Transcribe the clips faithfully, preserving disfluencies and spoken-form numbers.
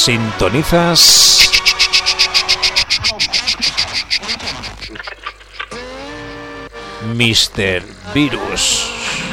Sintonizas míster Virus.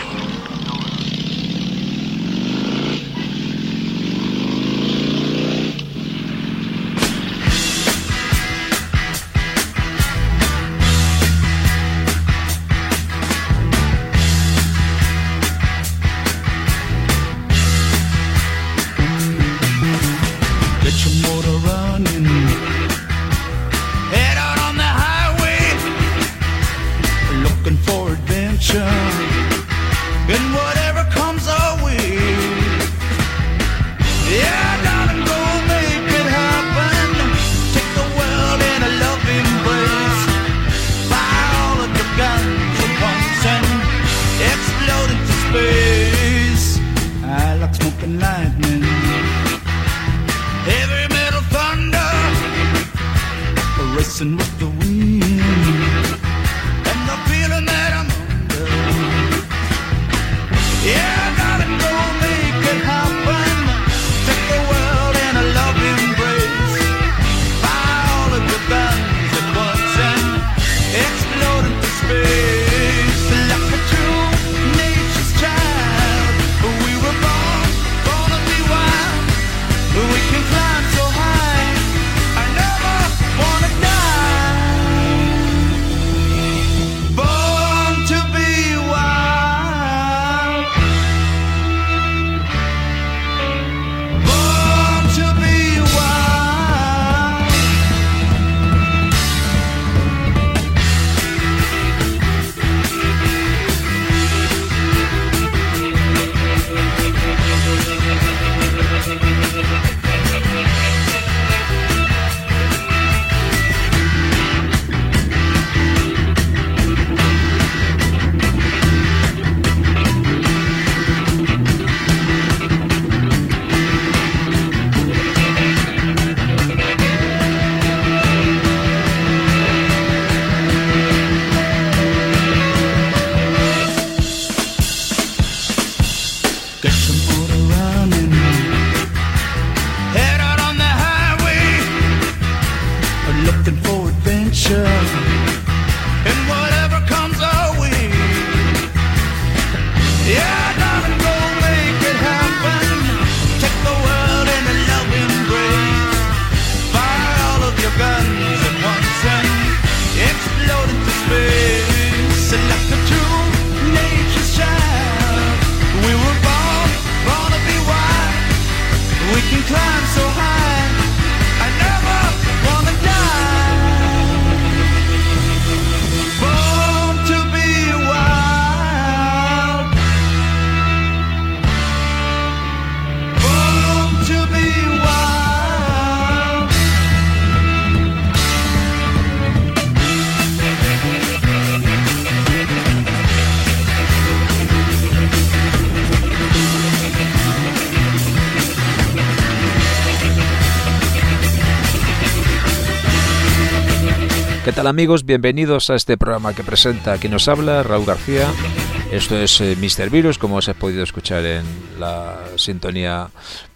¿Qué tal, amigos? Bienvenidos a este programa que presenta quien nos habla, Raúl García. Esto es eh, míster Virus, como os he podido escuchar en la sintonía,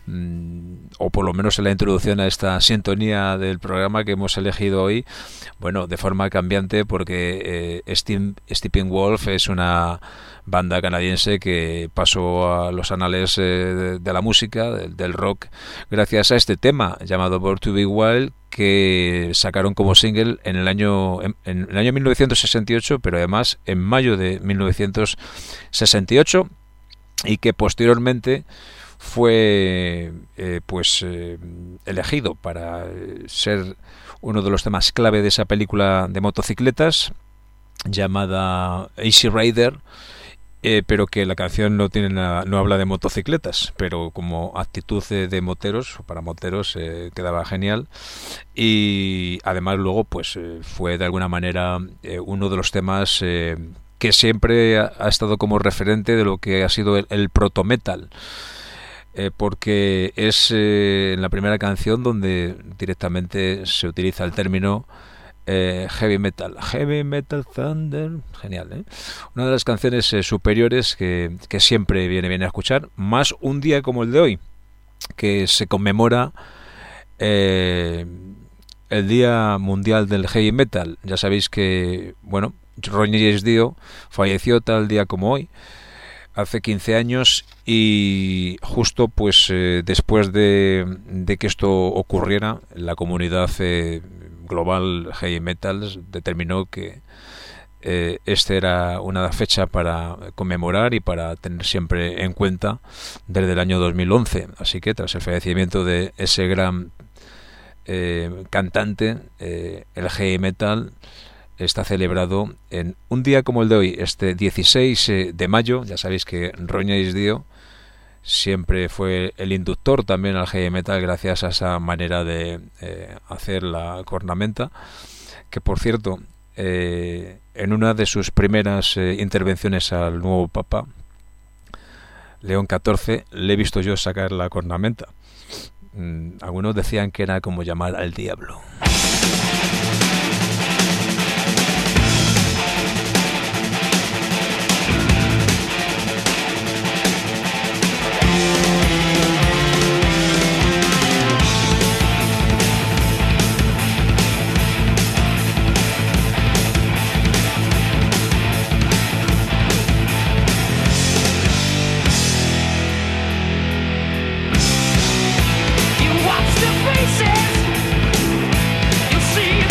mmm, o por lo menos en la introducción a esta sintonía del programa que hemos elegido hoy. Bueno, de forma cambiante, porque eh, Steam, Steppenwolf es una banda canadiense que pasó a los anales eh, de, de la música, del, del rock, gracias a este tema llamado Born to Be Wild, que sacaron como single en el año en, en el año mil novecientos sesenta y ocho, pero además en mayo de mil novecientos sesenta y ocho, y que posteriormente fue eh, pues eh, elegido para ser uno de los temas clave de esa película de motocicletas llamada Easy Rider. Eh, pero que la canción no tiene nada, no habla de motocicletas, pero como actitud de, de moteros, para moteros, eh, quedaba genial. Y además luego pues eh, fue de alguna manera eh, uno de los temas eh, que siempre ha, ha estado como referente de lo que ha sido el, el proto-metal. Eh, porque es eh, en la primera canción donde directamente se utiliza el término Eh, heavy metal, heavy metal thunder, genial, ¿eh? Una de las canciones eh, superiores que, que siempre viene bien a escuchar, más un día como el de hoy, que se conmemora eh, el Día Mundial del Heavy Metal. Ya sabéis que, bueno, Ronnie James Dio falleció tal día como hoy, hace quince años, y justo pues eh, después de, de que esto ocurriera, la comunidad eh, global heavy metal determinó que eh, esta era una fecha para conmemorar y para tener siempre en cuenta desde el año dos mil once. Así que tras el fallecimiento de ese gran eh, cantante, eh, el heavy metal está celebrado en un día como el de hoy, este dieciséis de mayo. Ya sabéis que Ronnie James Dio siempre fue el inductor también al heavy metal gracias a esa manera de eh, hacer la cornamenta, que por cierto, eh, en una de sus primeras eh, intervenciones al nuevo Papa, León catorce, le he visto yo sacar la cornamenta. Mm, algunos decían que era como llamar al diablo. You watch the faces, you see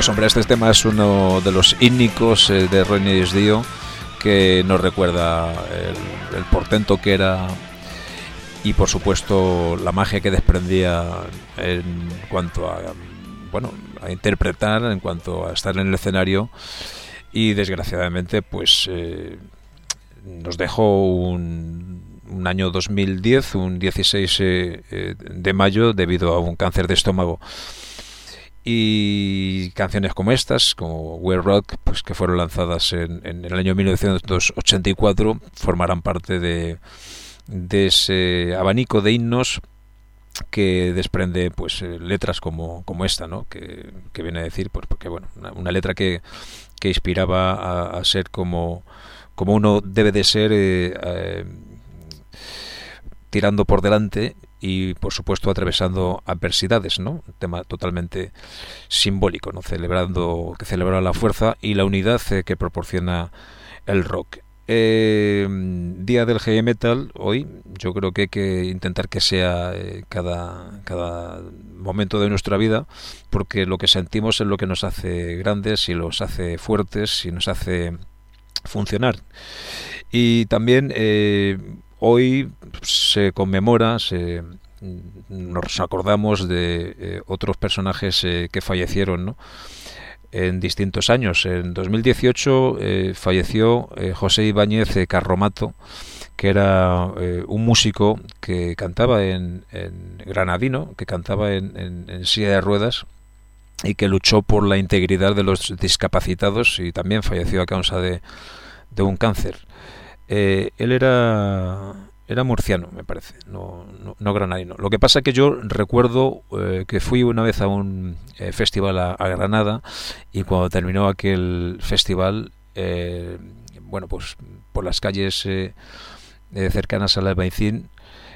Pues hombre, este tema es uno de los ínicos eh, de Ronnie James Dio, que nos recuerda el, el portento que era y por supuesto la magia que desprendía en cuanto a, bueno, a interpretar, en cuanto a estar en el escenario, y desgraciadamente pues eh, nos dejó un, un año dos mil diez, un dieciséis eh, eh, de mayo, debido a un cáncer de estómago. Y canciones como estas, como We Rock, pues que fueron lanzadas en, en el año mil novecientos ochenta y cuatro, formarán parte de, de ese abanico de himnos que desprende pues letras como, como esta, ¿no? Que, que viene a decir, pues porque bueno, una, una letra que, que inspiraba a, a ser como, como uno debe de ser, eh, eh, tirando por delante y por supuesto atravesando adversidades, ¿no? Un tema totalmente simbólico, ¿no? Celebrando, que celebra la fuerza y la unidad eh, que proporciona el rock. Eh, día del heavy metal hoy. Yo creo que hay que intentar que sea eh, cada, cada momento de nuestra vida, porque lo que sentimos es lo que nos hace grandes y los hace fuertes y nos hace funcionar. Y también eh, hoy se conmemora, se, nos acordamos de eh, otros personajes eh, que fallecieron, ¿no? En distintos años. En dos mil dieciocho eh, falleció eh, José Ibáñez eh, Carromato, que era eh, un músico que cantaba en, en granadino, que cantaba en, en, en silla de ruedas y que luchó por la integridad de los discapacitados, y también falleció a causa de, de un cáncer. Eh, él era era murciano, me parece, no, no, no granadino. Lo que pasa es que yo recuerdo eh, que fui una vez a un eh, festival a, a Granada, y cuando terminó aquel festival, eh, bueno, pues por las calles eh, eh, cercanas al Albaicín,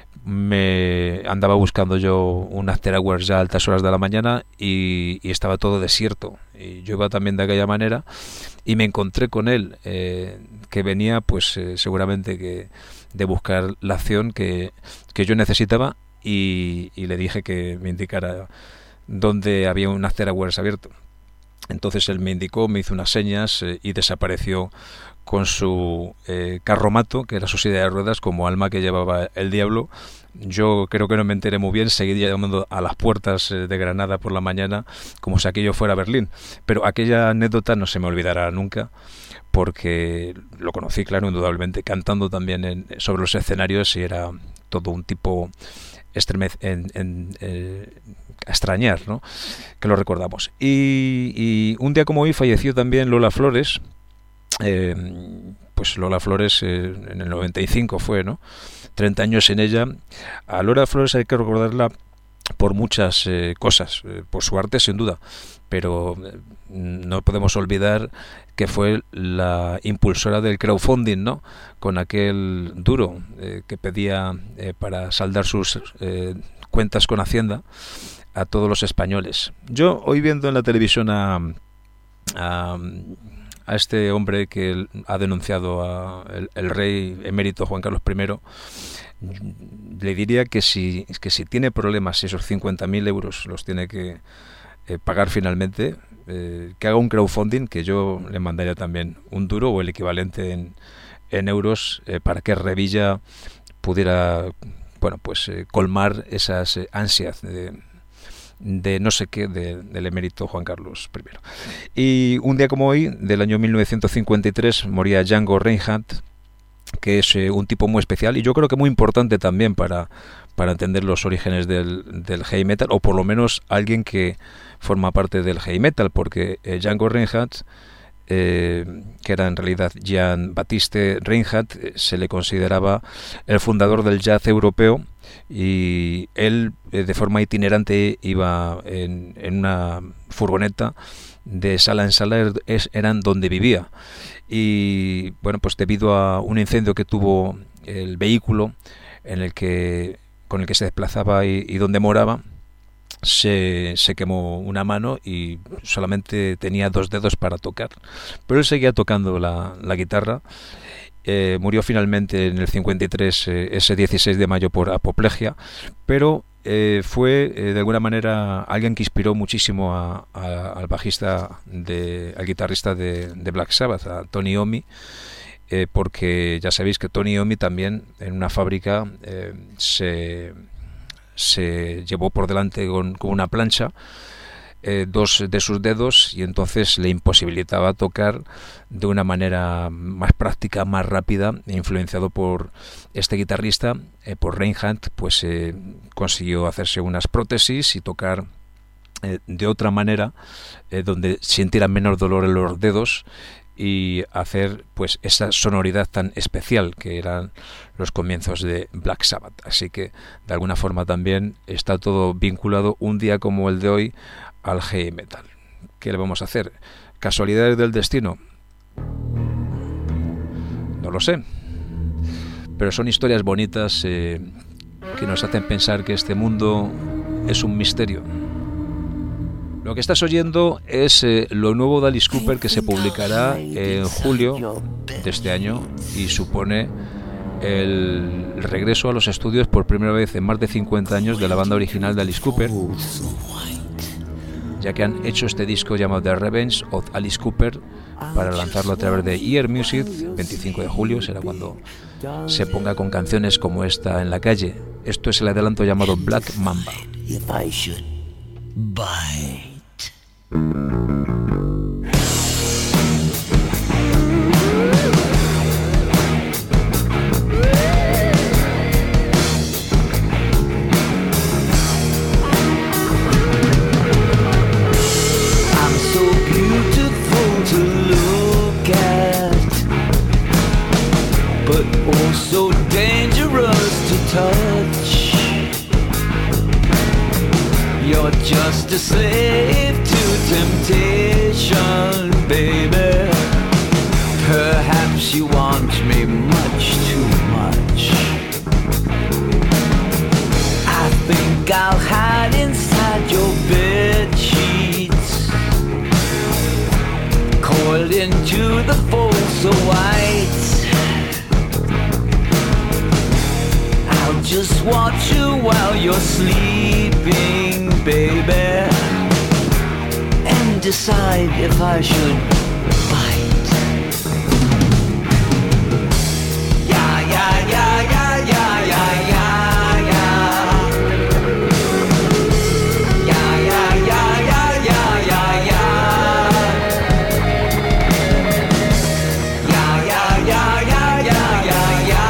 me andaba buscando yo un after hours ya a altas horas de la mañana, y, y estaba todo desierto, y yo iba también de aquella manera y me encontré con él, eh, que venía pues eh, seguramente que de buscar la acción que, que yo necesitaba, y, y le dije que me indicara dónde había un after hours abierto. Entonces él me indicó, me hizo unas señas eh, y desapareció con su eh, carromato, que era su silla de ruedas, como alma que llevaba el diablo. Yo creo que no me enteré muy bien, seguí llamando a las puertas eh, de Granada por la mañana como si aquello fuera Berlín. Pero aquella anécdota no se me olvidará nunca, porque lo conocí, claro, indudablemente, cantando también en, sobre los escenarios, y era todo un tipo estremez, en, en, eh, a extrañar, ¿no? Que lo recordamos. Y, y un día como hoy falleció también Lola Flores. Eh, pues Lola Flores eh, en el noventa y cinco fue, ¿no? treinta años en ella. A Lola Flores hay que recordarla por muchas eh, cosas, eh, por su arte sin duda, pero eh, no podemos olvidar que fue la impulsora del crowdfunding, ¿no? Con aquel duro eh, que pedía eh, para saldar sus eh, cuentas con Hacienda a todos los españoles. Yo hoy viendo en la televisión a, a a este hombre que ha denunciado a el, el rey emérito Juan Carlos primero, le diría que si, que si tiene problemas, esos cincuenta mil euros los tiene que eh, pagar finalmente, eh, que haga un crowdfunding, que yo le mandaría también un duro o el equivalente en, en euros, eh, para que Revilla pudiera, bueno, pues eh, colmar esas eh, ansias de de no sé qué de, del emérito Juan Carlos primero. Y un día como hoy, del año mil novecientos cincuenta y tres, moría Django Reinhardt, que es eh, un tipo muy especial y yo creo que muy importante también para, para entender los orígenes del, del heavy metal, o por lo menos alguien que forma parte del heavy metal, porque eh, Django Reinhardt, eh, que era en realidad Jean Baptiste Reinhardt, eh, se le consideraba el fundador del jazz europeo, y él eh, de forma itinerante iba en, en una furgoneta de sala en sala, es, eran donde vivía, y bueno, pues debido a un incendio que tuvo el vehículo en el que con el que se desplazaba y, y donde moraba, se, se quemó una mano y solamente tenía dos dedos para tocar, pero él seguía tocando la, la guitarra, Eh, murió finalmente en el cincuenta y tres, eh, ese dieciséis de mayo, por apoplejía, pero eh, fue eh, de alguna manera alguien que inspiró muchísimo a, a, al bajista, de, al guitarrista de, de Black Sabbath, a Tony Iommi, eh, porque ya sabéis que Tony Iommi también en una fábrica eh, se, se llevó por delante con, con una plancha Eh, dos de sus dedos, y entonces le imposibilitaba tocar de una manera más práctica, más rápida, influenciado por este guitarrista, eh, por Reinhardt, pues eh, consiguió hacerse unas prótesis y tocar eh, de otra manera, eh, donde sintiera menos dolor en los dedos, y hacer pues esa sonoridad tan especial que eran los comienzos de Black Sabbath. Así que de alguna forma también está todo vinculado, un día como el de hoy, al heavy metal. ¿Qué le vamos a hacer? ¿Casualidades del destino? No lo sé, pero son historias bonitas eh, que nos hacen pensar que este mundo es un misterio. Lo que estás oyendo es eh, lo nuevo de Alice Cooper, que se publicará en julio de este año y supone el regreso a los estudios por primera vez en más de cincuenta años de la banda original de Alice Cooper, ya que han hecho este disco llamado The Revenge of Alice Cooper para lanzarlo a través de Ear Music. veinticinco de julio será cuando se ponga con canciones como esta en la calle. Esto es el adelanto llamado Black Mamba. So dangerous to touch. You're just a slave to temptation, baby. Perhaps you want me much too much. I think I'll hide inside your bed sheets, coiled into the fold so white. Just watch you while you're sleeping, baby, and decide if I should bite. Yeah, yeah, yeah, yeah, yeah, yeah, yeah, yeah. Yeah, yeah, yeah, yeah, yeah, yeah, yeah. Yeah, yeah, yeah, yeah, yeah, yeah, yeah.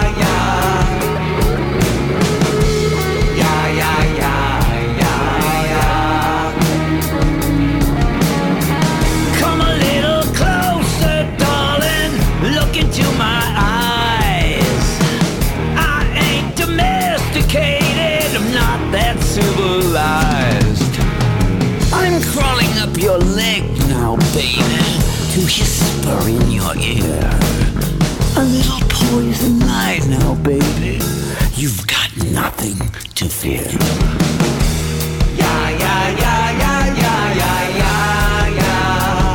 Civilized. I'm crawling up your leg now, baby, to whisper in your ear a little poison lie now, baby. You've got nothing to fear. Yeah, yeah, yeah, yeah, yeah, yeah, yeah, yeah.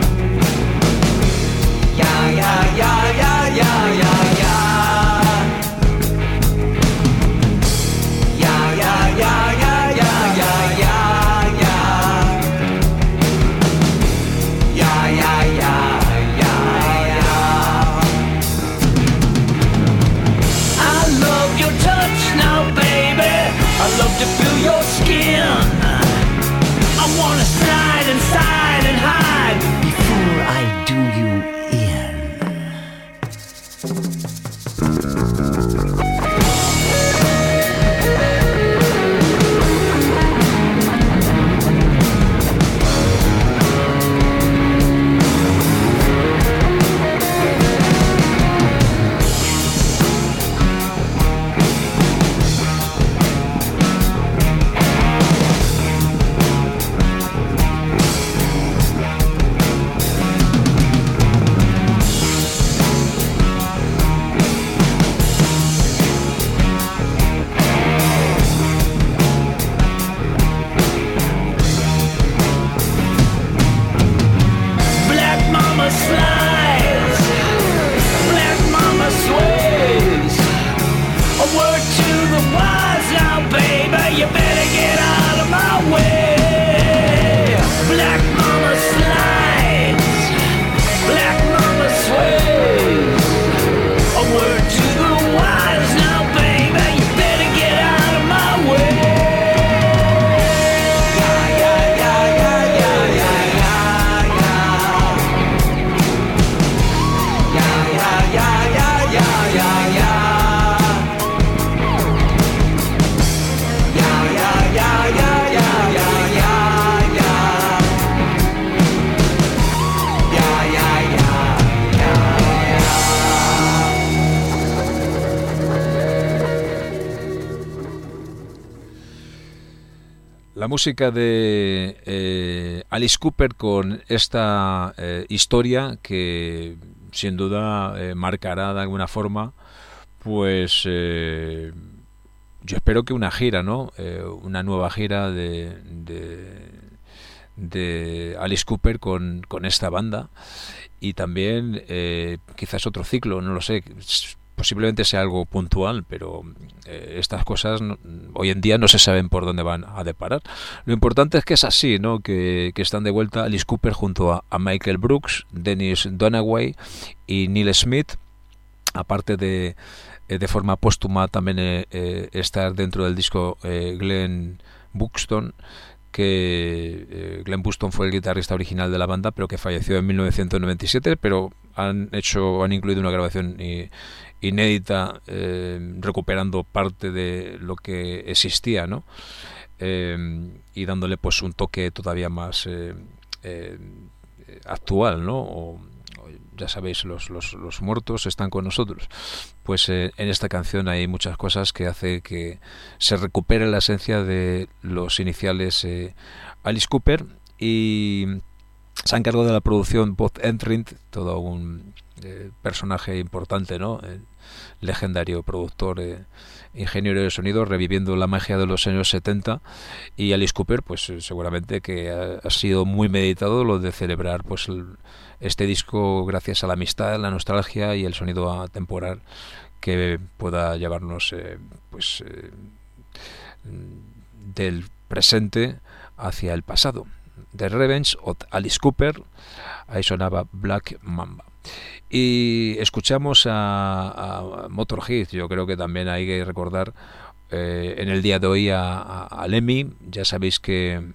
Yeah, yeah, yeah, yeah, yeah, yeah, yeah. Yeah, yeah, yeah, yeah. I love to feel your skin. I wanna slide inside and hide before I do you in. way. Black mama slides, black mama sways. A word to the wise now, baby, you better get out of my way. Yeah, yeah, yeah, yeah, yeah, yeah, yeah. Yeah, yeah, yeah, yeah, yeah, yeah, yeah. Yeah, yeah, yeah, yeah, yeah, yeah, yeah, yeah. Yeah, yeah, yeah, yeah, yeah. La música de eh, Alice Cooper con esta eh, historia que sin duda eh, marcará de alguna forma, pues eh, yo espero que una gira, ¿no? Eh, una nueva gira de, de, de Alice Cooper con, con esta banda y también eh, quizás otro ciclo, no lo sé. Posiblemente sea algo puntual, pero eh, estas cosas no, hoy en día no se saben por dónde van a deparar. Lo importante es que es así, ¿no? Que, que están de vuelta Alice Cooper junto a, a Michael Brooks, Dennis Dunaway y Neil Smith, aparte de eh, de forma póstuma también eh, eh, estar dentro del disco eh, Glenn Buxton, que eh, Glenn Buxton fue el guitarrista original de la banda, pero que falleció en mil novecientos noventa y siete, pero han hecho han incluido una grabación y, inédita, eh, recuperando parte de lo que existía, ¿no? Eh, y dándole pues un toque todavía más eh, eh, actual, ¿no? O, ya sabéis, los, los, los muertos están con nosotros. Pues eh, en esta canción hay muchas cosas que hace que se recupere la esencia de los iniciales eh, Alice Cooper, y se ha encargado de la producción Bob Ezrin, todo un eh, personaje importante, ¿no? El legendario productor, eh, ingeniero de sonido, reviviendo la magia de los años setenta. Y Alice Cooper, pues eh, seguramente que ha, ha sido muy meditado lo de celebrar pues el, este disco gracias a la amistad, la nostalgia y el sonido atemporal que pueda llevarnos eh, pues eh, del presente hacia el pasado. The Revenge of Alice Cooper, ahí sonaba Black Mamba. Y escuchamos a, a Motorhead. Yo creo que también hay que recordar eh, en el día de hoy a, a, a Lemmy. Ya sabéis que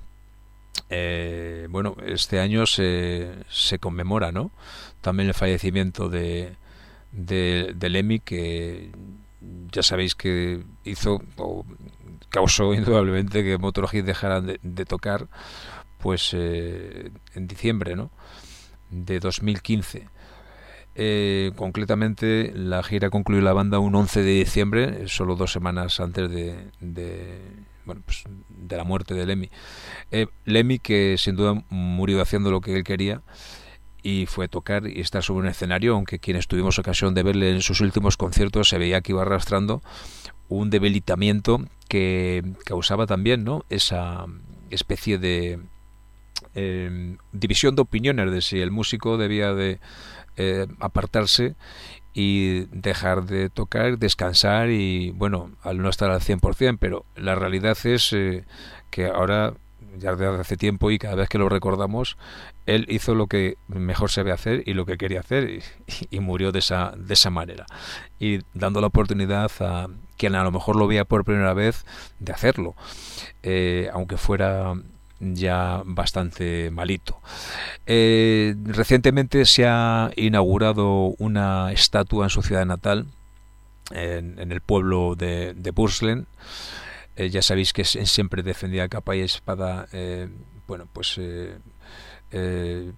eh, bueno, este año se, se conmemora, ¿no?, también el fallecimiento de, de, de Lemmy, que ya sabéis que hizo o causó indudablemente que Motorhead dejaran de, de tocar pues eh, en diciembre, ¿no?, de dos mil quince. Eh, concretamente la gira concluyó la banda un once de diciembre, solo dos semanas antes de, de bueno pues de la muerte de Lemmy. Eh, Lemmy, que sin duda murió haciendo lo que él quería, y fue a tocar y estar sobre un escenario, aunque quienes tuvimos ocasión de verle en sus últimos conciertos se veía que iba arrastrando un debilitamiento que causaba también, ¿no?, esa especie de eh, división de opiniones de si el músico debía de eh, apartarse y dejar de tocar, descansar, y bueno, al no estar al cien por ciento, pero la realidad es eh, que ahora, ya desde hace tiempo y cada vez que lo recordamos, él hizo lo que mejor sabe hacer y lo que quería hacer, y, y murió de esa, de esa manera, y dando la oportunidad a quien a lo mejor lo veía por primera vez de hacerlo, eh, aunque fuera ya bastante malito. Eh, recientemente se ha inaugurado una estatua en su ciudad natal, en, en el pueblo de, de Burslem. Eh, ya sabéis que siempre defendía a capa y espada eh, bueno pues eh, eh,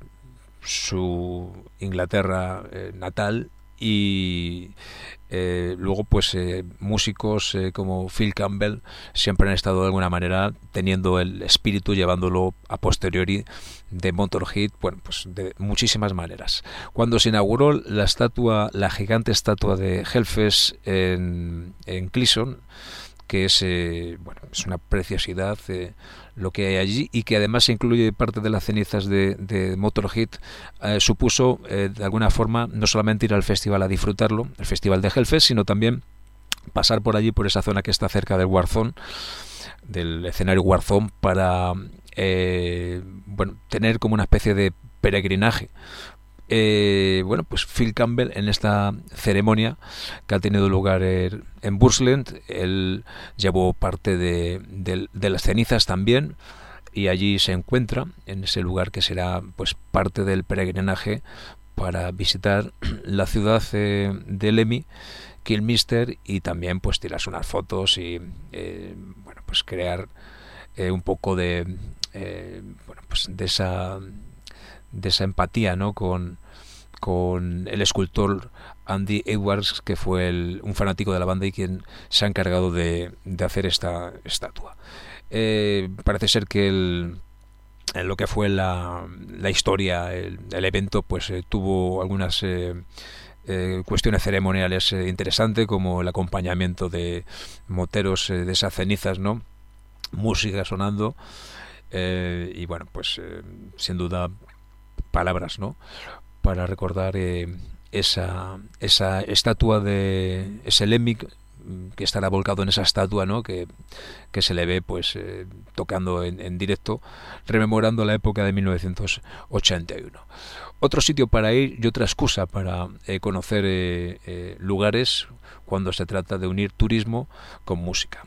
su Inglaterra eh, natal, y eh, luego pues eh, músicos eh, como Phil Campbell siempre han estado de alguna manera teniendo el espíritu, llevándolo a posteriori, de Motorhead, bueno, pues de muchísimas maneras. Cuando se inauguró la estatua, la gigante estatua de Hellfest en, en Cleveland, que es eh, bueno, es una preciosidad eh, lo que hay allí, y que además incluye parte de las cenizas de, de Motorhead, eh, supuso eh, de alguna forma no solamente ir al festival a disfrutarlo, el festival de Hellfest, sino también pasar por allí, por esa zona que está cerca del Warzone, del escenario Warzone, para eh, bueno, tener como una especie de peregrinaje. Eh, bueno, pues Phil Campbell, en esta ceremonia que ha tenido lugar en, en Bushland, él llevó parte de, de, de las cenizas también, y allí se encuentra en ese lugar que será pues parte del peregrinaje para visitar la ciudad eh, de Lemmy Kilmister, y también pues tirarse unas fotos y eh, bueno, pues crear eh, un poco de eh, bueno, pues de esa de esa empatía, ¿no?, con, con el escultor Andy Edwards, que fue el, un fanático de la banda y quien se ha encargado de, de hacer esta estatua. Eh, parece ser que el, en lo que fue la, la historia, el, el evento, pues eh, tuvo algunas eh, eh, cuestiones ceremoniales eh, interesantes, como el acompañamiento de moteros eh, de esas cenizas, ¿no?, música sonando, eh, y bueno, pues eh, sin duda palabras, ¿no?, para recordar eh, esa esa estatua de ese Lemmy, que estará volcado en esa estatua, ¿no?, que, que se le ve pues eh, tocando en, en directo, rememorando la época de mil novecientos ochenta y uno. Otro sitio para ir y otra excusa para eh, conocer eh, eh, lugares cuando se trata de unir turismo con música.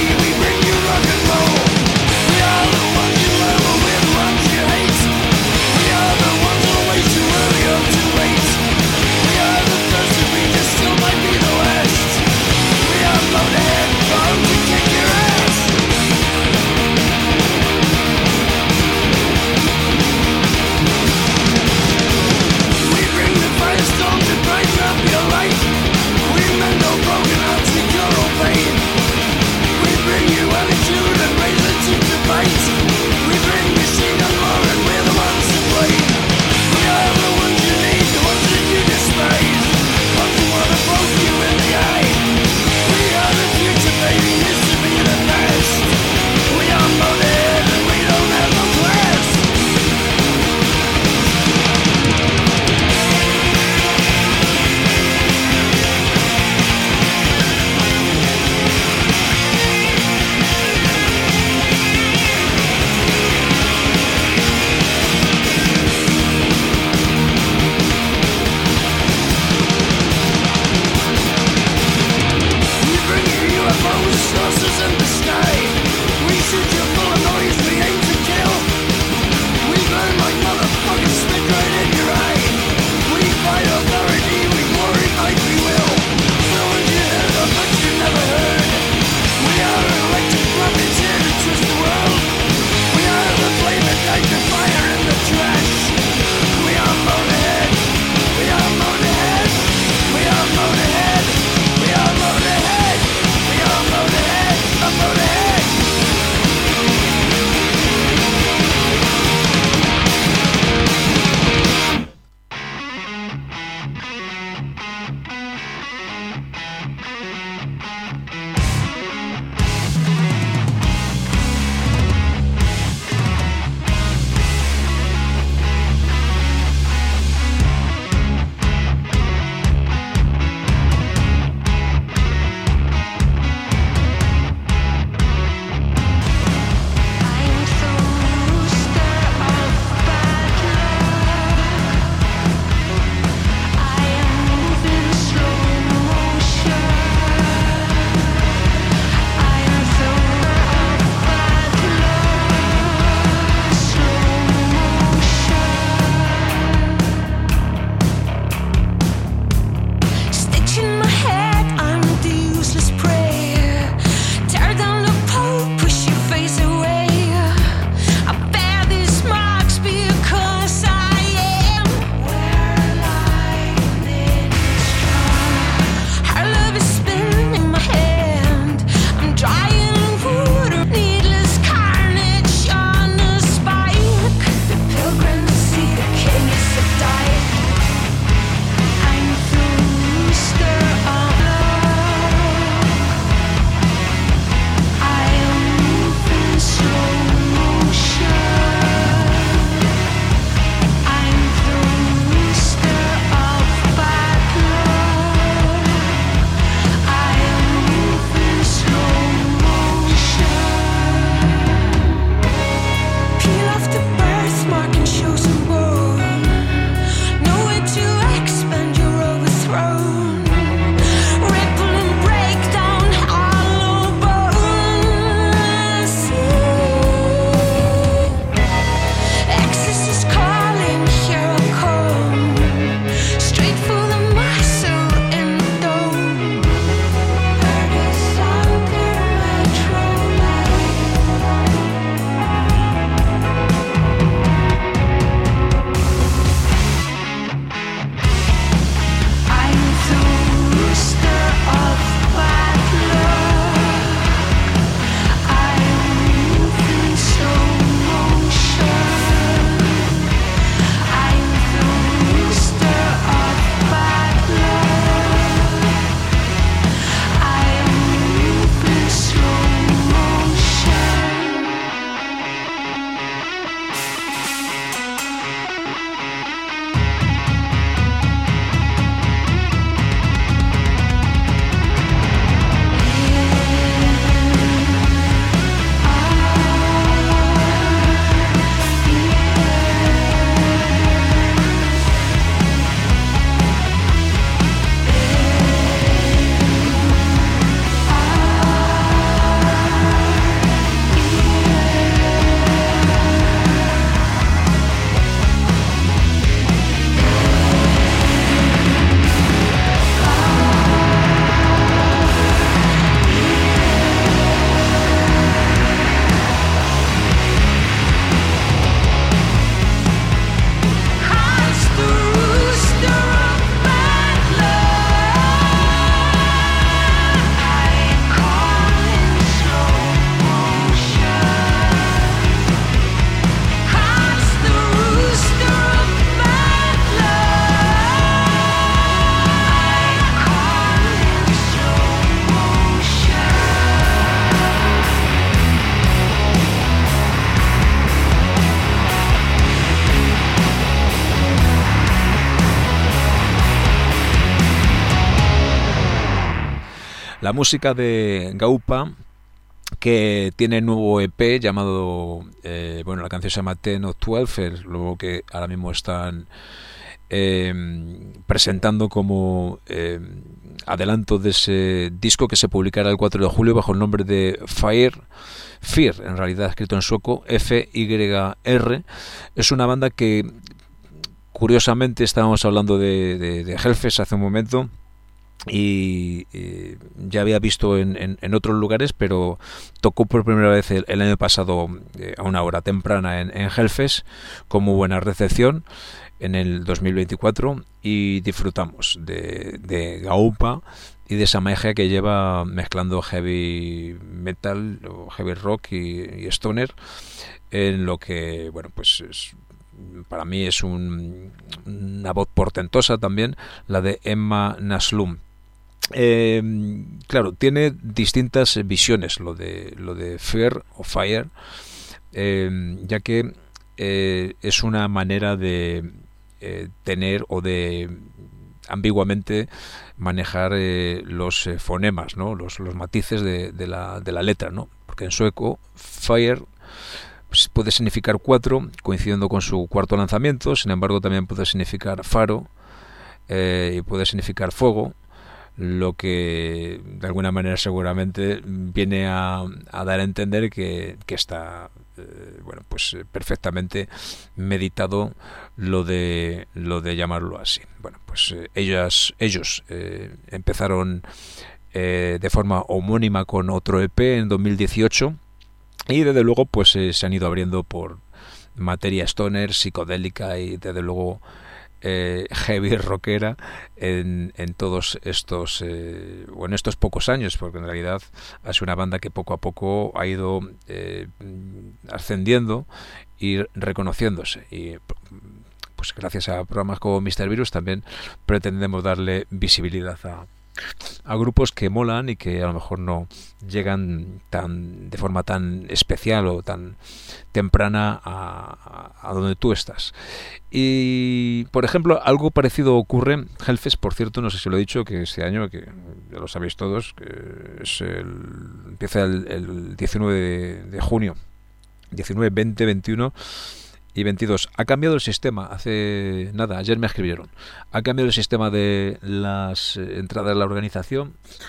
We are the ones you love, we're the ones you hate. La música de Gaupa, que tiene nuevo E P llamado, eh, bueno, la canción se llama Ten of Twelve, es lo que ahora mismo están eh, presentando como eh, adelanto de ese disco que se publicará el cuatro de julio bajo el nombre de Fire Fear, en realidad escrito en sueco, F Y R. Es una banda que, curiosamente, estábamos hablando de, de, de Hellfest hace un momento, y eh, ya había visto en, en, en otros lugares, pero tocó por primera vez el, el año pasado eh, a una hora temprana en, en Hellfest, con muy buena recepción en el dos mil veinticuatro, y disfrutamos de, de Gaupa y de esa magia que lleva mezclando heavy metal o heavy rock y, y stoner, en lo que, bueno, pues es, para mí es un, una voz portentosa también, la de Emma Naslund. Eh, claro, tiene distintas visiones lo de lo de Fear o Fire, eh, ya que eh, es una manera de eh, tener o de ambiguamente manejar eh, los eh, fonemas, ¿no? los, los matices de, de, la, de la letra, ¿no? Porque en sueco Fire pues, puede significar cuatro, coincidiendo con su cuarto lanzamiento. Sin embargo, también puede significar faro, eh, y puede significar fuego, lo que de alguna manera seguramente viene a, a dar a entender que, que está eh, bueno, pues perfectamente meditado lo de lo de llamarlo así. Bueno, pues eh, ellas ellos eh, empezaron eh, de forma homónima con otro E P en dos mil dieciocho, y desde luego pues eh, se han ido abriendo por materia stoner, psicodélica y desde luego Eh, heavy rockera en, en todos estos eh, o en estos pocos años, porque en realidad ha sido una banda que poco a poco ha ido eh, ascendiendo y reconociéndose, y pues gracias a programas como míster Virus también pretendemos darle visibilidad a a grupos que molan y que a lo mejor no llegan tan de forma tan especial o tan temprana a, a, a donde tú estás. Y por ejemplo, algo parecido ocurre Hellfest, por cierto, no sé si lo he dicho, que este año, que ya lo sabéis todos, que es el, empieza el, el diecinueve de, de junio, diecinueve, veinte, veintiuno y veintidós. Ha cambiado el sistema, hace nada, ayer me escribieron. Ha cambiado el sistema de las eh, entradas de la organización,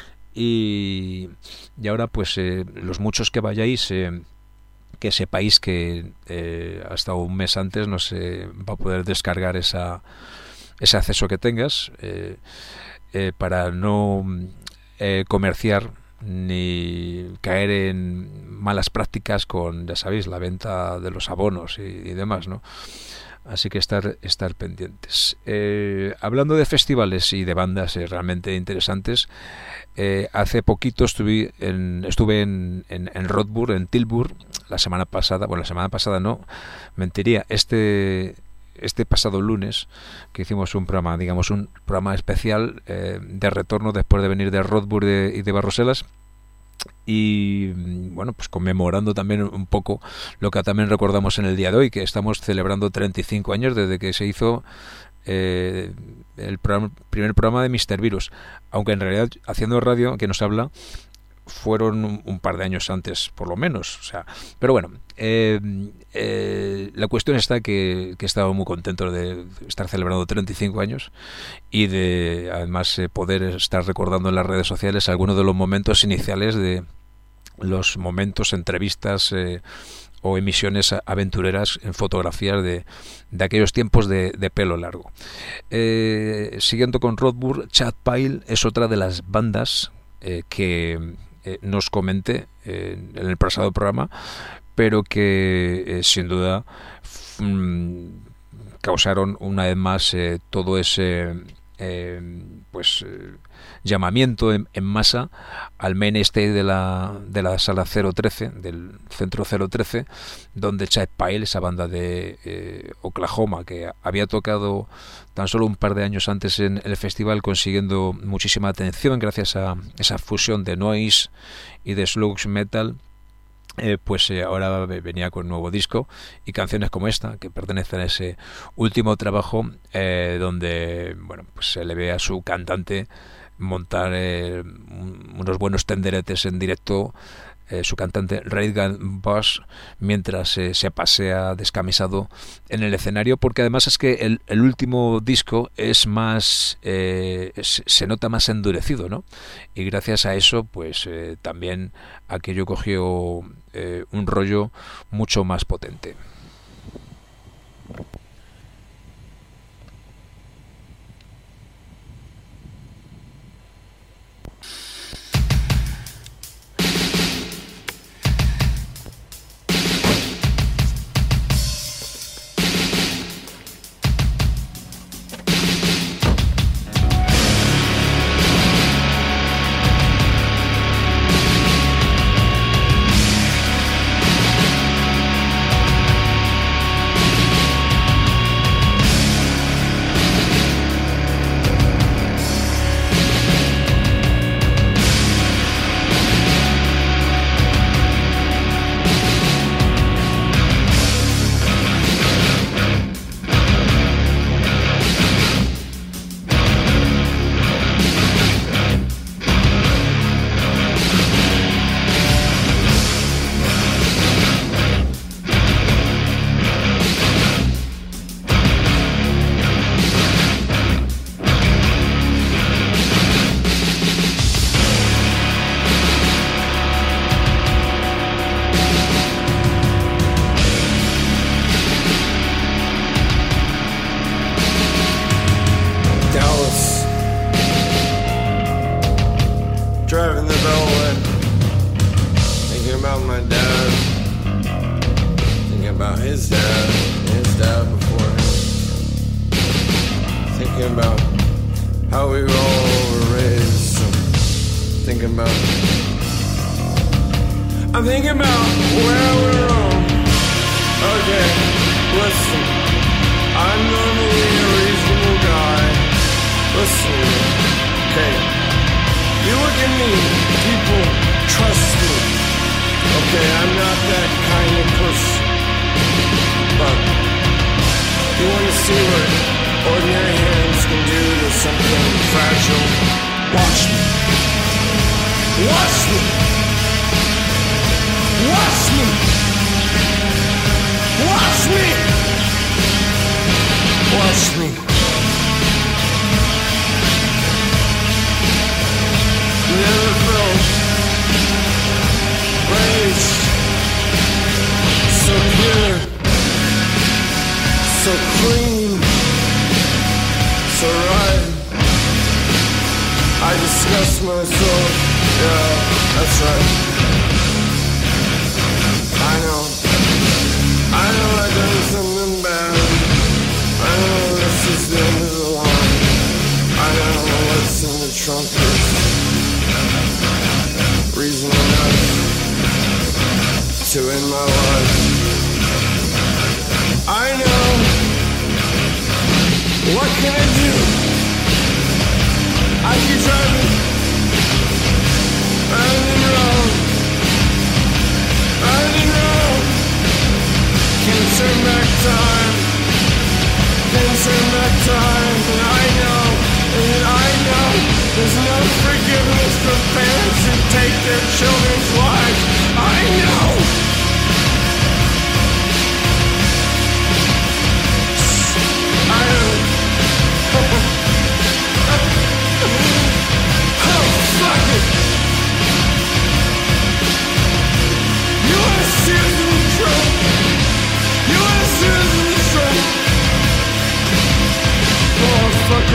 y, y ahora pues eh, los muchos que vayáis, eh, que sepáis que eh, hasta un mes antes no se va a poder descargar esa, ese acceso que tengas, eh, eh, para no eh, comerciar ni caer en malas prácticas con, ya sabéis, la venta de los abonos y, y demás, ¿no? Así que estar estar pendientes. Eh, hablando de festivales y de bandas eh, realmente interesantes, eh, hace poquito estuve en, estuve en, en, en Rothburg, en Tilburg, la semana pasada, bueno, la semana pasada no, mentiría, este... este pasado lunes, que hicimos un programa, digamos un programa especial eh, de retorno después de venir de Rothburg de, y de Barroselas, y bueno, pues conmemorando también un poco lo que también recordamos en el día de hoy, que estamos celebrando treinta y cinco años desde que se hizo eh, el programa, primer programa de míster Virus, aunque en realidad Haciendo Radio, que nos habla, fueron un, un par de años antes, por lo menos, o sea, pero bueno, eh, eh, la cuestión está que, que estaba muy contento de estar celebrando treinta y cinco años y de además eh, poder estar recordando en las redes sociales algunos de los momentos iniciales de los momentos, entrevistas eh, o emisiones aventureras en fotografías de, de aquellos tiempos de, de pelo largo. Eh, siguiendo con Rothburg, Chad Pyle es otra de las bandas eh, que Eh, nos comenté eh, en el pasado programa, pero que eh, sin duda mm, causaron una vez más eh, todo ese eh, pues eh, llamamiento en, en masa al main stage de la de la sala cero trece, del centro cero trece, donde Chad Pyle, esa banda de eh, Oklahoma que había tocado tan solo un par de años antes en el festival, consiguiendo muchísima atención gracias a esa fusión de noise y de sludge metal, eh, pues eh, ahora venía con un nuevo disco y canciones como esta, que pertenecen a ese último trabajo, eh, donde bueno, pues se le ve a su cantante montar eh, unos buenos tenderetes en directo. Eh, su cantante Reagan Bush, mientras eh, se pasea descamisado en el escenario, porque además es que el, el último disco es más eh, es, se nota más endurecido, ¿no? Y gracias a eso pues eh, también aquello cogió eh, un rollo mucho más potente.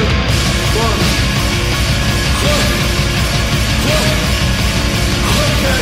Look at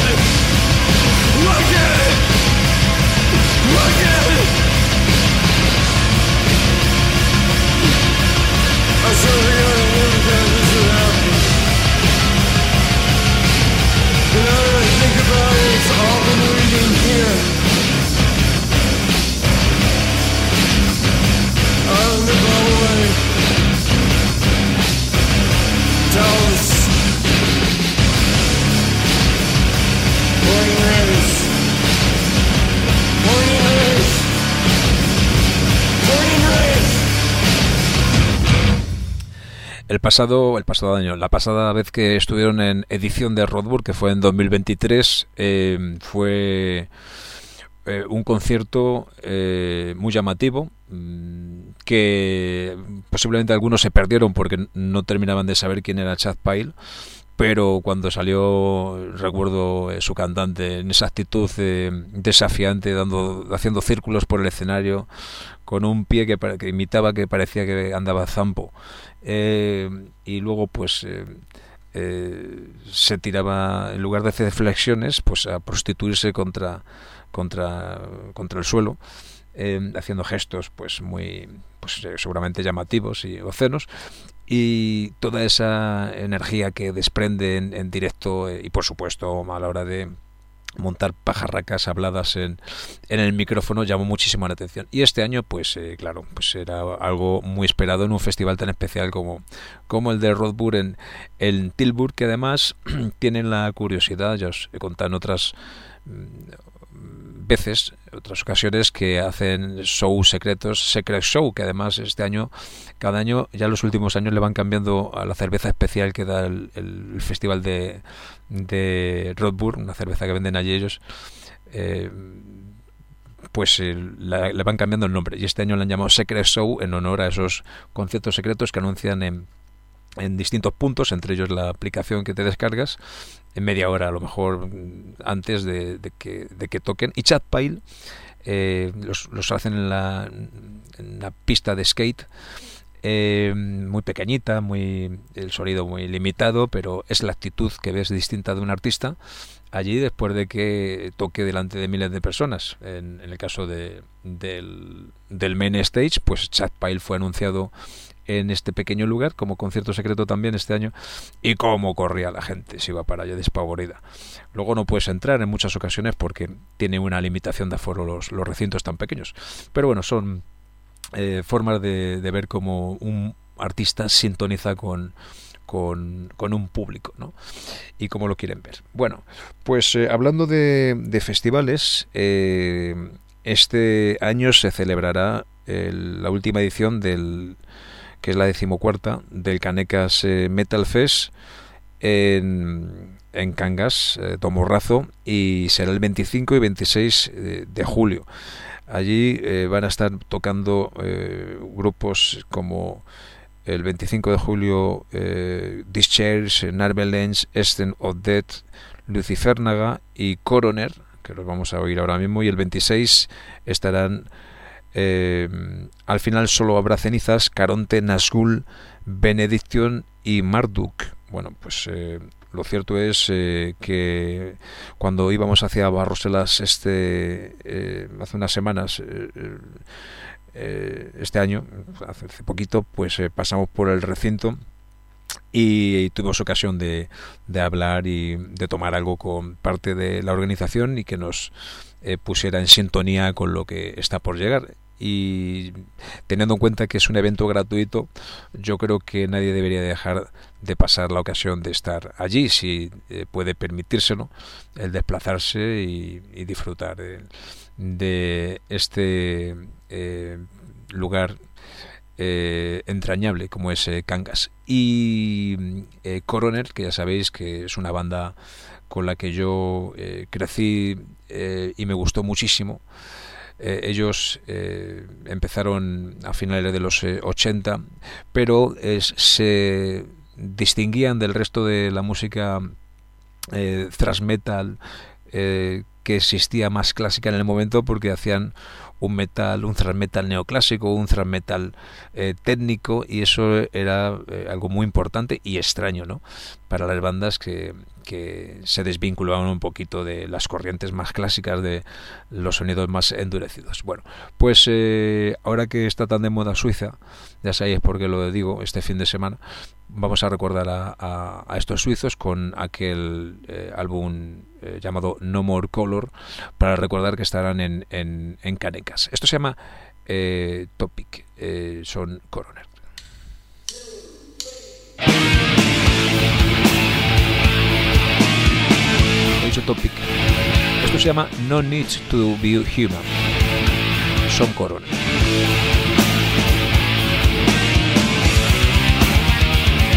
el pasado el pasado año, la pasada vez que estuvieron en edición de Roadburn, que fue en dos mil veintitrés, eh, fue eh, un concierto eh, muy llamativo, que posiblemente algunos se perdieron porque no terminaban de saber quién era Chad Pile, pero cuando salió, recuerdo eh, su cantante en esa actitud eh, desafiante, dando haciendo círculos por el escenario con un pie que, que imitaba, que parecía que andaba zampo, eh, y luego pues eh, eh, se tiraba, en lugar de hacer flexiones, pues a prostituirse contra contra contra el suelo, eh, haciendo gestos pues muy pues seguramente llamativos y obscenos, y toda esa energía que desprende en, en directo, eh, y por supuesto a la hora de montar pajarracas habladas en, en el micrófono, llamó muchísimo la atención. Y este año pues eh, claro, pues era algo muy esperado en un festival tan especial como, como el de Roadburn en, en Tilburg, que además tienen la curiosidad, ya os he contado en otras veces, otras ocasiones, que hacen shows secretos, Secret Show, que además este año, cada año, ya en los últimos años le van cambiando a la cerveza especial que da el, el festival de, de Roadburn, una cerveza que venden allí ellos, eh, pues eh, la, le van cambiando el nombre, y este año le han llamado Secret Show en honor a esos conciertos secretos que anuncian en en distintos puntos, entre ellos la aplicación que te descargas, en media hora a lo mejor antes de, de, que, de que toquen. Y Chad Pile eh, los, los hacen en la, en la pista de skate, eh, muy pequeñita, muy el sonido muy limitado, pero es la actitud que ves distinta de un artista allí después de que toque delante de miles de personas. En, en el caso de, del, del main stage, pues Chad Pile fue anunciado en este pequeño lugar como concierto secreto también este año, y cómo corría la gente, se iba para allá despavorida. Luego no puedes entrar en muchas ocasiones porque tiene una limitación de aforo los, los recintos tan pequeños, pero bueno, son eh, formas de, de ver cómo un artista sintoniza con Con, con un público, ¿no? Y cómo lo quieren ver. Bueno, pues eh, hablando de, de festivales, eh, este año se celebrará el, la última edición del, que es la decimocuarta, del Canecas eh, Metal Fest en, en Cangas, eh, Tomorrazo, y será el veinticinco y veintiséis de, de julio. Allí eh, van a estar tocando eh, grupos como el veinticinco de julio eh, Discharge, Narvelens, Esten of Death, Luciférnaga y Coroner, que los vamos a oír ahora mismo, y el veintiséis estarán eh, al final solo habrá cenizas, Caronte, Nazgûl, Benediction y Marduk. Bueno, pues eh, lo cierto es eh, que cuando íbamos hacia Barroselas este eh, hace unas semanas, eh, eh, este año, hace, hace poquito, pues eh, pasamos por el recinto y, y tuvimos ocasión de, de hablar y de tomar algo con parte de la organización y que nos eh, pusiera en sintonía con lo que está por llegar. Y teniendo en cuenta que es un evento gratuito, yo creo que nadie debería dejar de pasar la ocasión de estar allí, si eh, puede permitírselo, el desplazarse y, y disfrutar de, de este eh, lugar eh, entrañable como es eh, Cangas. Y eh, Coroner, que ya sabéis que es una banda con la que yo eh, crecí eh, y me gustó muchísimo. Eh, ellos eh, empezaron a finales de los eh, ochenta, pero eh, se distinguían del resto de la música eh, thrash metal eh, que existía más clásica en el momento, porque hacían un metal, un thrash metal neoclásico, un thrash metal eh, técnico, y eso era eh, algo muy importante y extraño, ¿no?, para las bandas que, que se desvinculaban un poquito de las corrientes más clásicas, de los sonidos más endurecidos. Bueno, pues eh, ahora que está tan de moda Suiza, ya sabéis por qué lo digo, este fin de semana vamos a recordar a, a, a estos suizos con aquel eh, álbum eh, llamado No More Color, para recordar que estarán en, en, en Canecas. Esto se llama eh, Topic, eh, son Coroner. He dicho Topic. Esto se llama No Need to Be Human, son Coroner.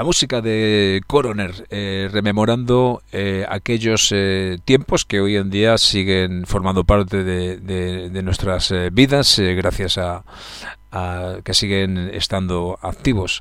música de Coroner, eh, rememorando eh, aquellos eh, tiempos que hoy en día siguen formando parte de, de, de nuestras eh, vidas, eh, gracias a, a que siguen estando activos.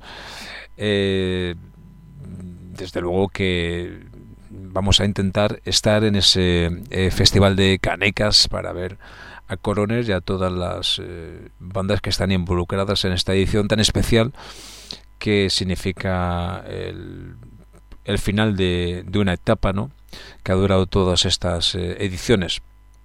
Eh, desde luego que vamos a intentar estar en ese eh, festival de Canecas para ver a Coroner y a todas las eh, bandas que están involucradas en esta edición tan especial, que significa el, el final de, de una etapa, ¿no?, que ha durado todas estas eh, ediciones.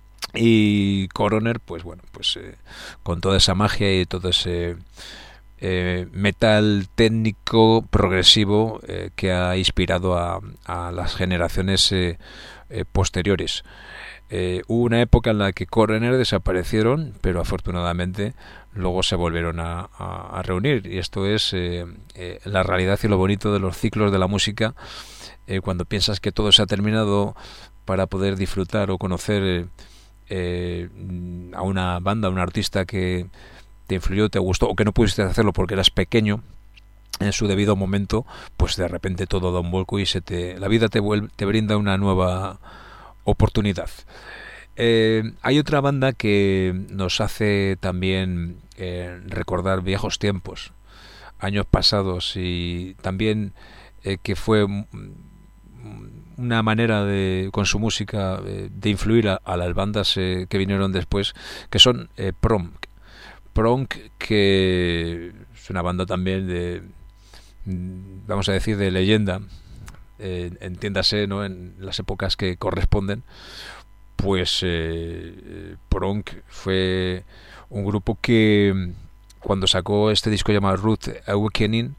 Y Coroner, pues bueno, pues eh, con toda esa magia y todo ese eh, metal técnico progresivo eh, que ha inspirado a, a las generaciones eh, eh, posteriores. Eh, hubo una época en la que Coroner desaparecieron, pero afortunadamente luego se volvieron a, a, a reunir, y esto es eh, eh, la realidad y lo bonito de los ciclos de la música, eh, cuando piensas que todo se ha terminado para poder disfrutar o conocer eh, eh, a una banda, a un artista que te influyó, te gustó, o que no pudiste hacerlo porque eras pequeño en su debido momento, pues de repente todo da un vuelco y se te, la vida te, vuelve, te brinda una nueva oportunidad. Eh, hay otra banda que nos hace también eh, recordar viejos tiempos, años pasados, y también eh, que fue una manera de, con su música, eh, de influir a, a las bandas eh, que vinieron después, que son eh, Prong. Prong, que es una banda también de, vamos a decir, de leyenda. Eh, entiéndase, ¿no?, en las épocas que corresponden, pues eh, Prong fue un grupo que cuando sacó este disco llamado Ruth Awakening,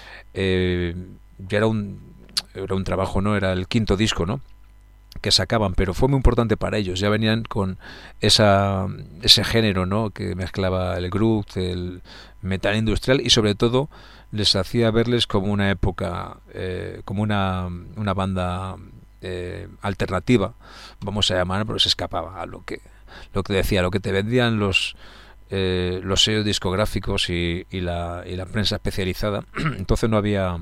eh, ya era un era un trabajo, no era el quinto disco, ¿no?, que sacaban, pero fue muy importante para ellos. Ya venían con esa ese género, ¿no?, que mezclaba el groove, el metal industrial, y sobre todo les hacía verles como una época, eh, como una, una banda eh, alternativa, vamos a llamar, pero se escapaba a lo que lo que decía, lo que te vendían los eh, los sellos discográficos y, y, la, y la prensa especializada. Entonces no había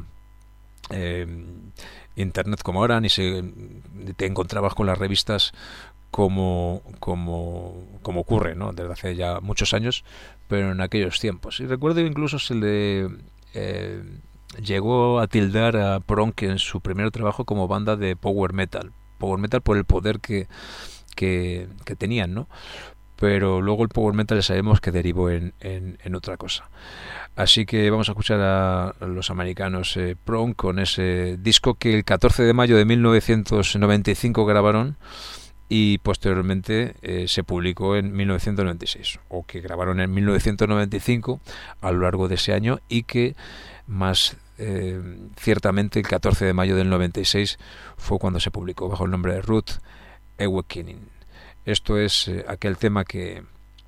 eh, internet como ahora, ni se, te encontrabas con las revistas como como como ocurre, ¿no?, desde hace ya muchos años, pero en aquellos tiempos. Y recuerdo incluso se le eh, llegó a tildar a Prong en su primer trabajo como banda de power metal, power metal por el poder que que, que tenían, ¿no? Pero luego el power metal sabemos que derivó en, en, en otra cosa. Así que vamos a escuchar a los americanos eh, Prong con ese disco que el catorce de mayo de mil novecientos noventa y cinco grabaron, y posteriormente eh, se publicó en mil novecientos noventa y seis, o que grabaron en mil novecientos noventa y cinco a lo largo de ese año, y que más eh, ciertamente el catorce de mayo del noventa y seis fue cuando se publicó bajo el nombre de Ruth Awakening. Esto es eh, aquel tema que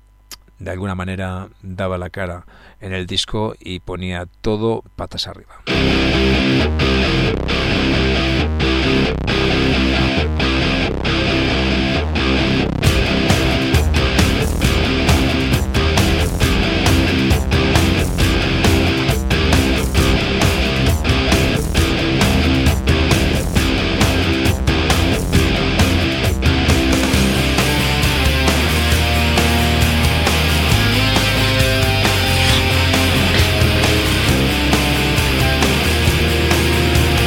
de alguna manera daba la cara en el disco y ponía todo patas arriba. Thank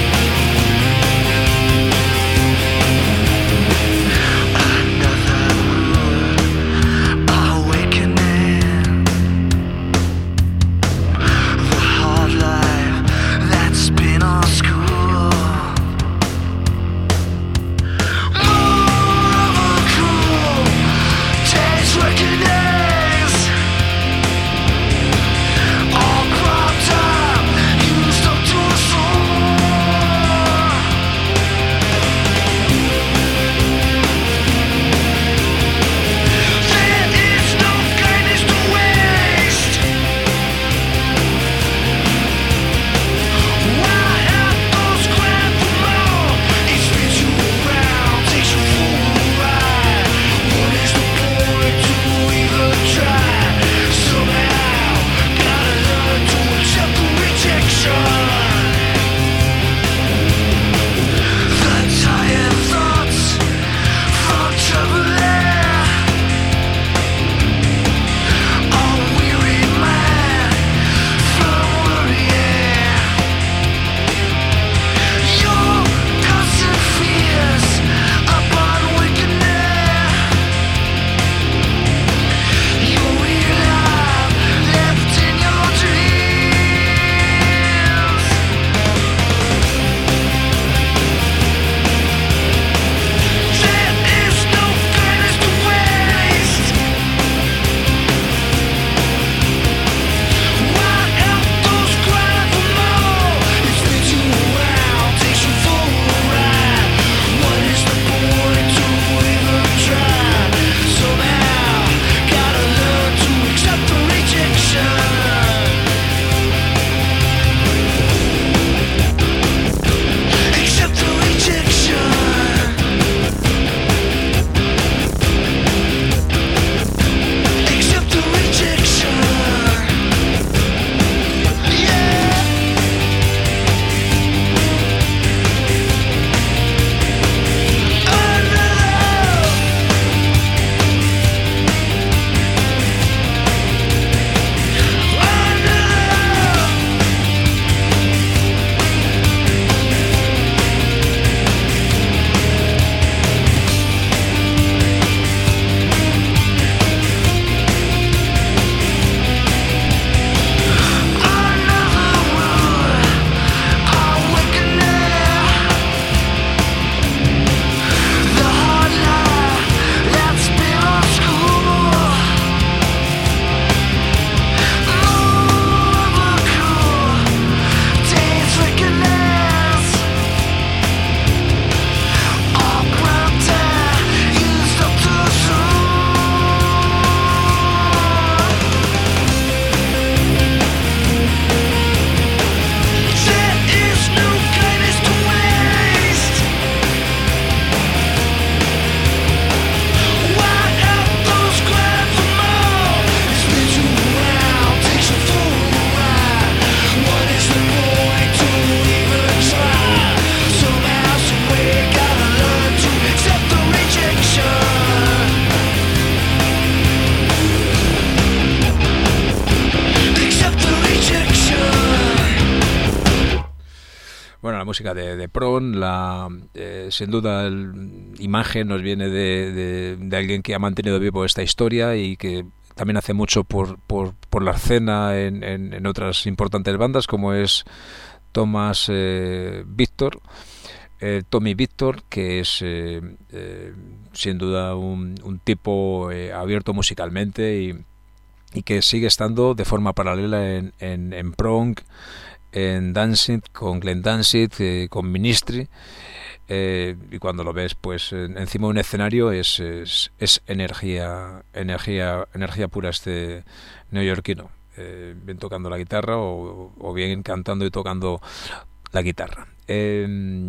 música de, de Prong, la eh, sin duda el imagen nos viene de, de, de alguien que ha mantenido vivo esta historia y que también hace mucho por, por, por la escena en, en, en otras importantes bandas, como es Thomas eh, Victor, eh, Tommy Victor, que es eh, eh, sin duda un, un tipo eh, abierto musicalmente y, y que sigue estando de forma paralela en, en, en Prong, en Danzig, con Glenn Danzig, eh, con Ministry, eh, y cuando lo ves pues en, encima de un escenario es, es, es energía energía energía pura este neoyorquino, eh, bien tocando la guitarra o, o bien cantando y tocando la guitarra. Eh,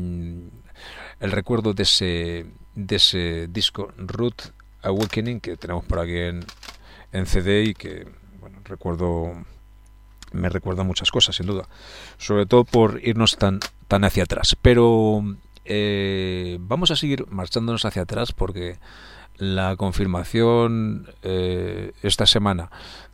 el recuerdo de ese de ese disco Rude Awakening que tenemos por aquí en, en C D y que bueno, recuerdo me recuerda muchas cosas, sin duda, sobre todo por irnos tan tan hacia atrás, pero eh, vamos a seguir marchándonos hacia atrás porque la confirmación eh, esta semana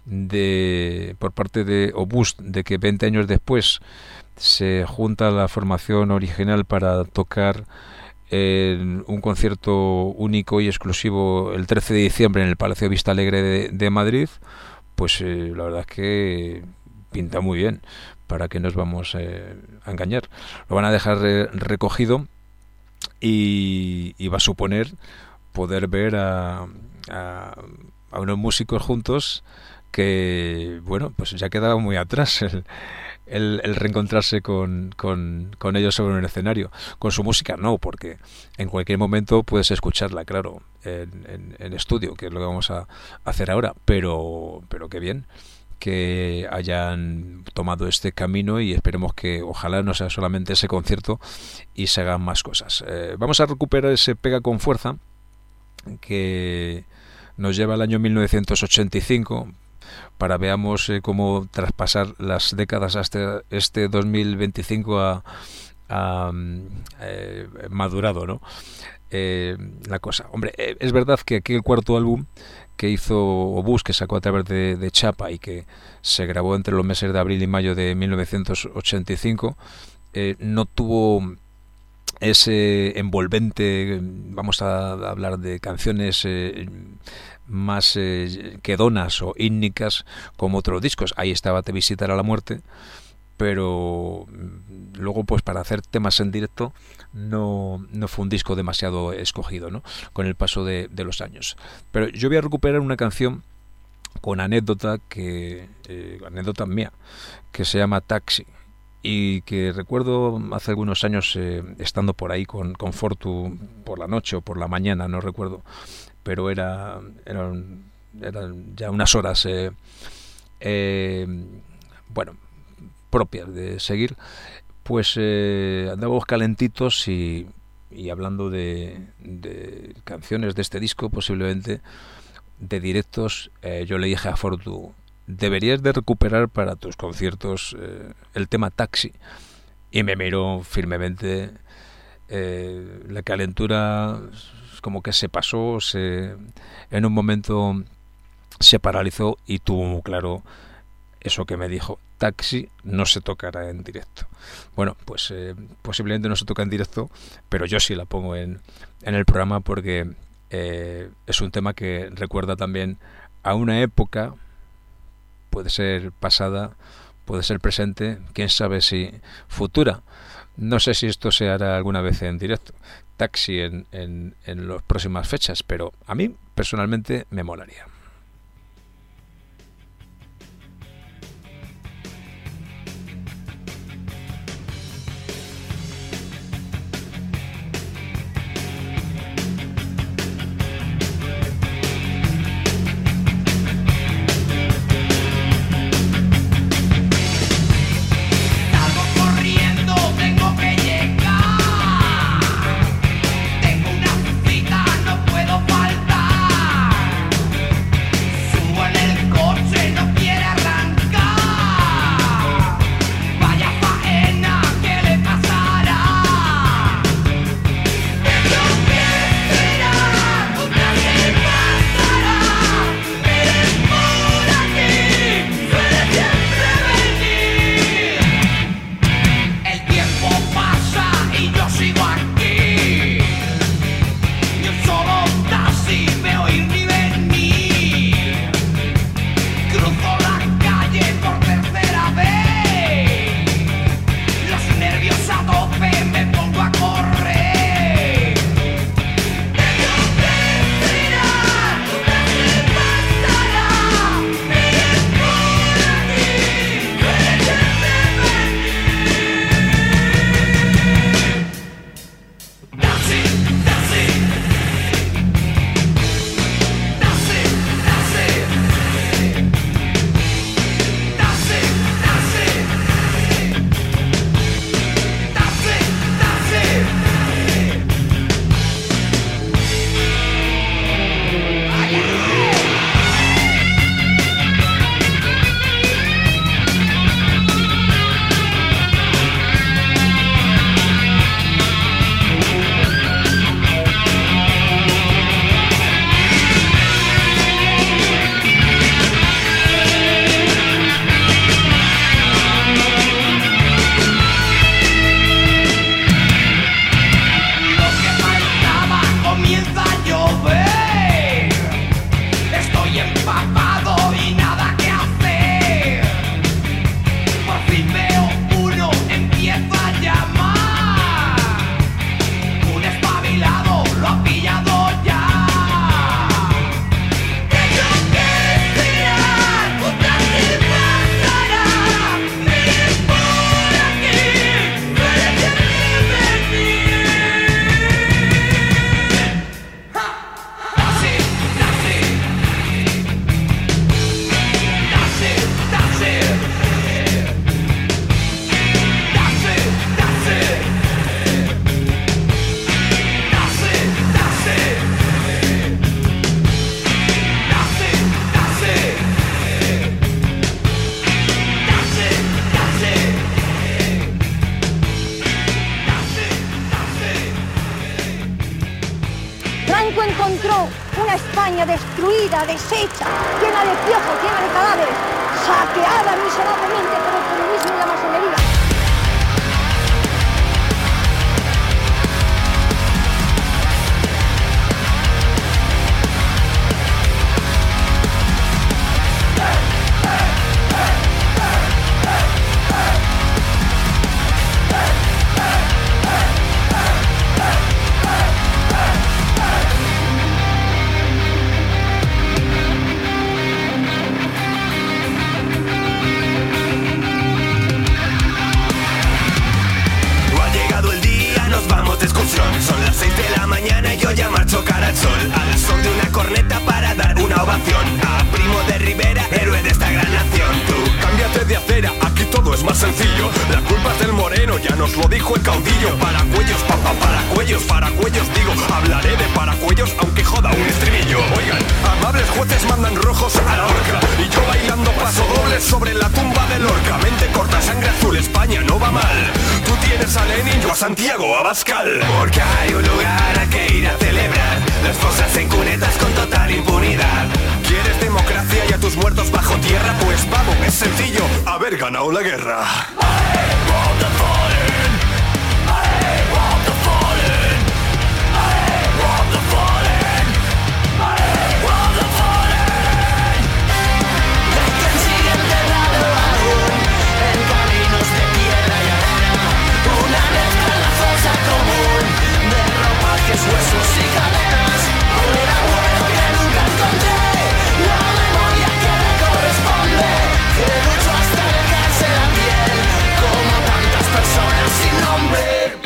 de por parte de Obús de que veinte años después se junta la formación original para tocar en un concierto único y exclusivo el trece de diciembre en el Palacio Vista Alegre de, de Madrid, pues eh, la verdad es que pinta muy bien. ¿Para qué nos vamos eh, a engañar? Lo van a dejar eh, recogido y, y va a suponer poder ver a, a, a unos músicos juntos que, bueno, pues ya quedaba muy atrás el, el, el reencontrarse con, con, con ellos sobre un escenario. Con su música no, porque en cualquier momento puedes escucharla, claro, en, en, en estudio, que es lo que vamos a hacer ahora, pero, pero qué bien que hayan tomado este camino y esperemos que ojalá no sea solamente ese concierto y se hagan más cosas. Eh, vamos a recuperar ese Pega con Fuerza que nos lleva al año mil novecientos ochenta y cinco para veamos eh, cómo traspasar las décadas hasta este dos mil veinticinco ha, ha eh, madurado, ¿no? Eh, la cosa. Hombre, eh, es verdad que aquí el cuarto álbum que hizo Obús, que sacó a través de, de Chapa y que se grabó entre los meses de abril y mayo de mil novecientos ochenta y cinco, eh, no tuvo ese envolvente, vamos a hablar de canciones eh, más eh, quedonas o ígnicas como otros discos. Ahí estaba Te visitará la muerte, pero luego pues para hacer temas en directo no, no fue un disco demasiado escogido, ¿no? Con el paso de, de los años. Pero yo voy a recuperar una canción con anécdota que eh, anécdota mía que se llama Taxi y que recuerdo hace algunos años eh, estando por ahí con, con Fortu por la noche o por la mañana, no recuerdo, pero era eran, eran ya unas horas eh, eh, bueno propias de seguir, pues eh, andábamos calentitos y, y hablando de, de canciones de este disco, posiblemente de directos, eh, yo le dije a Fortu, deberías de recuperar para tus conciertos eh, el tema Taxi, y me miró firmemente. Eh, la calentura como que se pasó, se, en un momento se paralizó y tuvo muy claro eso que me dijo: Taxi no se tocará en directo. Bueno, pues eh, posiblemente no se toca en directo, pero yo sí la pongo en, en el programa porque eh, es un tema que recuerda también a una época, puede ser pasada, puede ser presente, quién sabe si futura. No sé si esto se hará alguna vez en directo, Taxi en, en, en las próximas fechas, pero a mí personalmente me molaría. Tengo una cita, no puedo faltar. Franco encontró una España destruida, deshecha, llena de piojos, llena de cadáveres, saqueada miserablemente por el comunismo y la masonería. Son las seis de la mañana y yo ya marcho cara al sol, al son de una corneta para dar una ovación a Primo de Rivera, héroe de esta gran nación. Tú, cámbiate de acera, aquí todo es más sencillo. La culpa es del moreno, ya nos lo dijo el caudillo. Para cuellos, papá, para cuellos, para cuellos, digo. Hablaré de paracuellos aunque joda un estribillo. Oigan, amables jueces mandan rojos a la horca y yo bailando paso doble sobre la tumba de Lorca. Mente corta, sangre azul, España no va mal. Tú tienes a Lenin, yo a Santiago Abascal. Porque hay un lugar al que ir a celebrar las cosas en cunetas con total impunidad. ¿Quieres democracia y a tus muertos bajo tierra? Pues vamos, es sencillo, haber ganado la guerra. Huesos y cadenas, un abuelo que nunca encontré, la memoria que me corresponde, que lucho hasta dejarse la piel, como tantas personas sin nombre.